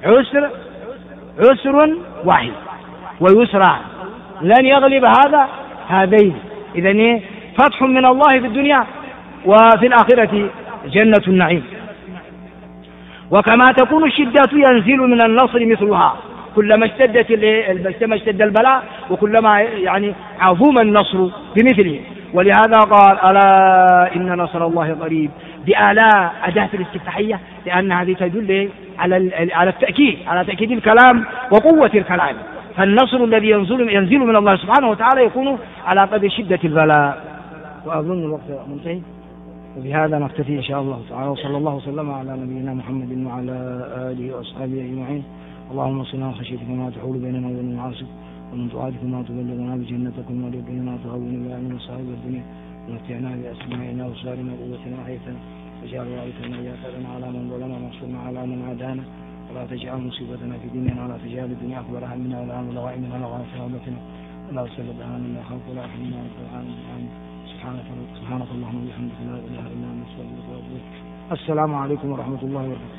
عسر واحد ويسران لن يغلب هذين. إذن فتح من الله في الدنيا وفي الآخرة جنة النعيم. وكما تكون الشدة ينزل من النصر مثلها، كلما اشتد البلاء وكلما عظم النصر بمثله. ولهذا قال ألا إن نصر الله قريب بآلاء أداة الاستفتاحية، لأن هذه تدل على التأكيد، على تأكيد الكلام وقوة الكلام. فالنصر الذي ينزل من الله سبحانه وتعالى يكون على قدر شدة البلاء. وأظن الوقت منتهي، وبهذا نكتفي إن شاء الله تعالى. وصلى الله وسلم على نبينا محمد وعلى آله وأصحابه أجمعين. اللهم صل خشيتك ما تحول بيننا وبين المعاصي، ومن طاعتك ما تبلغنا بجنتك، ومن اليقين ما تهون بها من مصائب الدنيا، ومتعنا بأسماعنا وأبصارنا وقوتنا وحيثنا، واجعل وارثنا يأثرنا على من ظلمنا وانصرنا على من عادانا، ولا تجعل مصيبتنا في ديننا، ولا تجعل الدنيا أكبر همنا ولا مبلغ علمنا ولا غاية رغبتنا، ولا تسلط علينا من خلق ولا يرحمنا رب العالمين. سبحانك اللهم وبحمدك لا إله إلا أنت نستغفرك ونتوب إليك. السلام عليكم ورحمة الله وبركاته.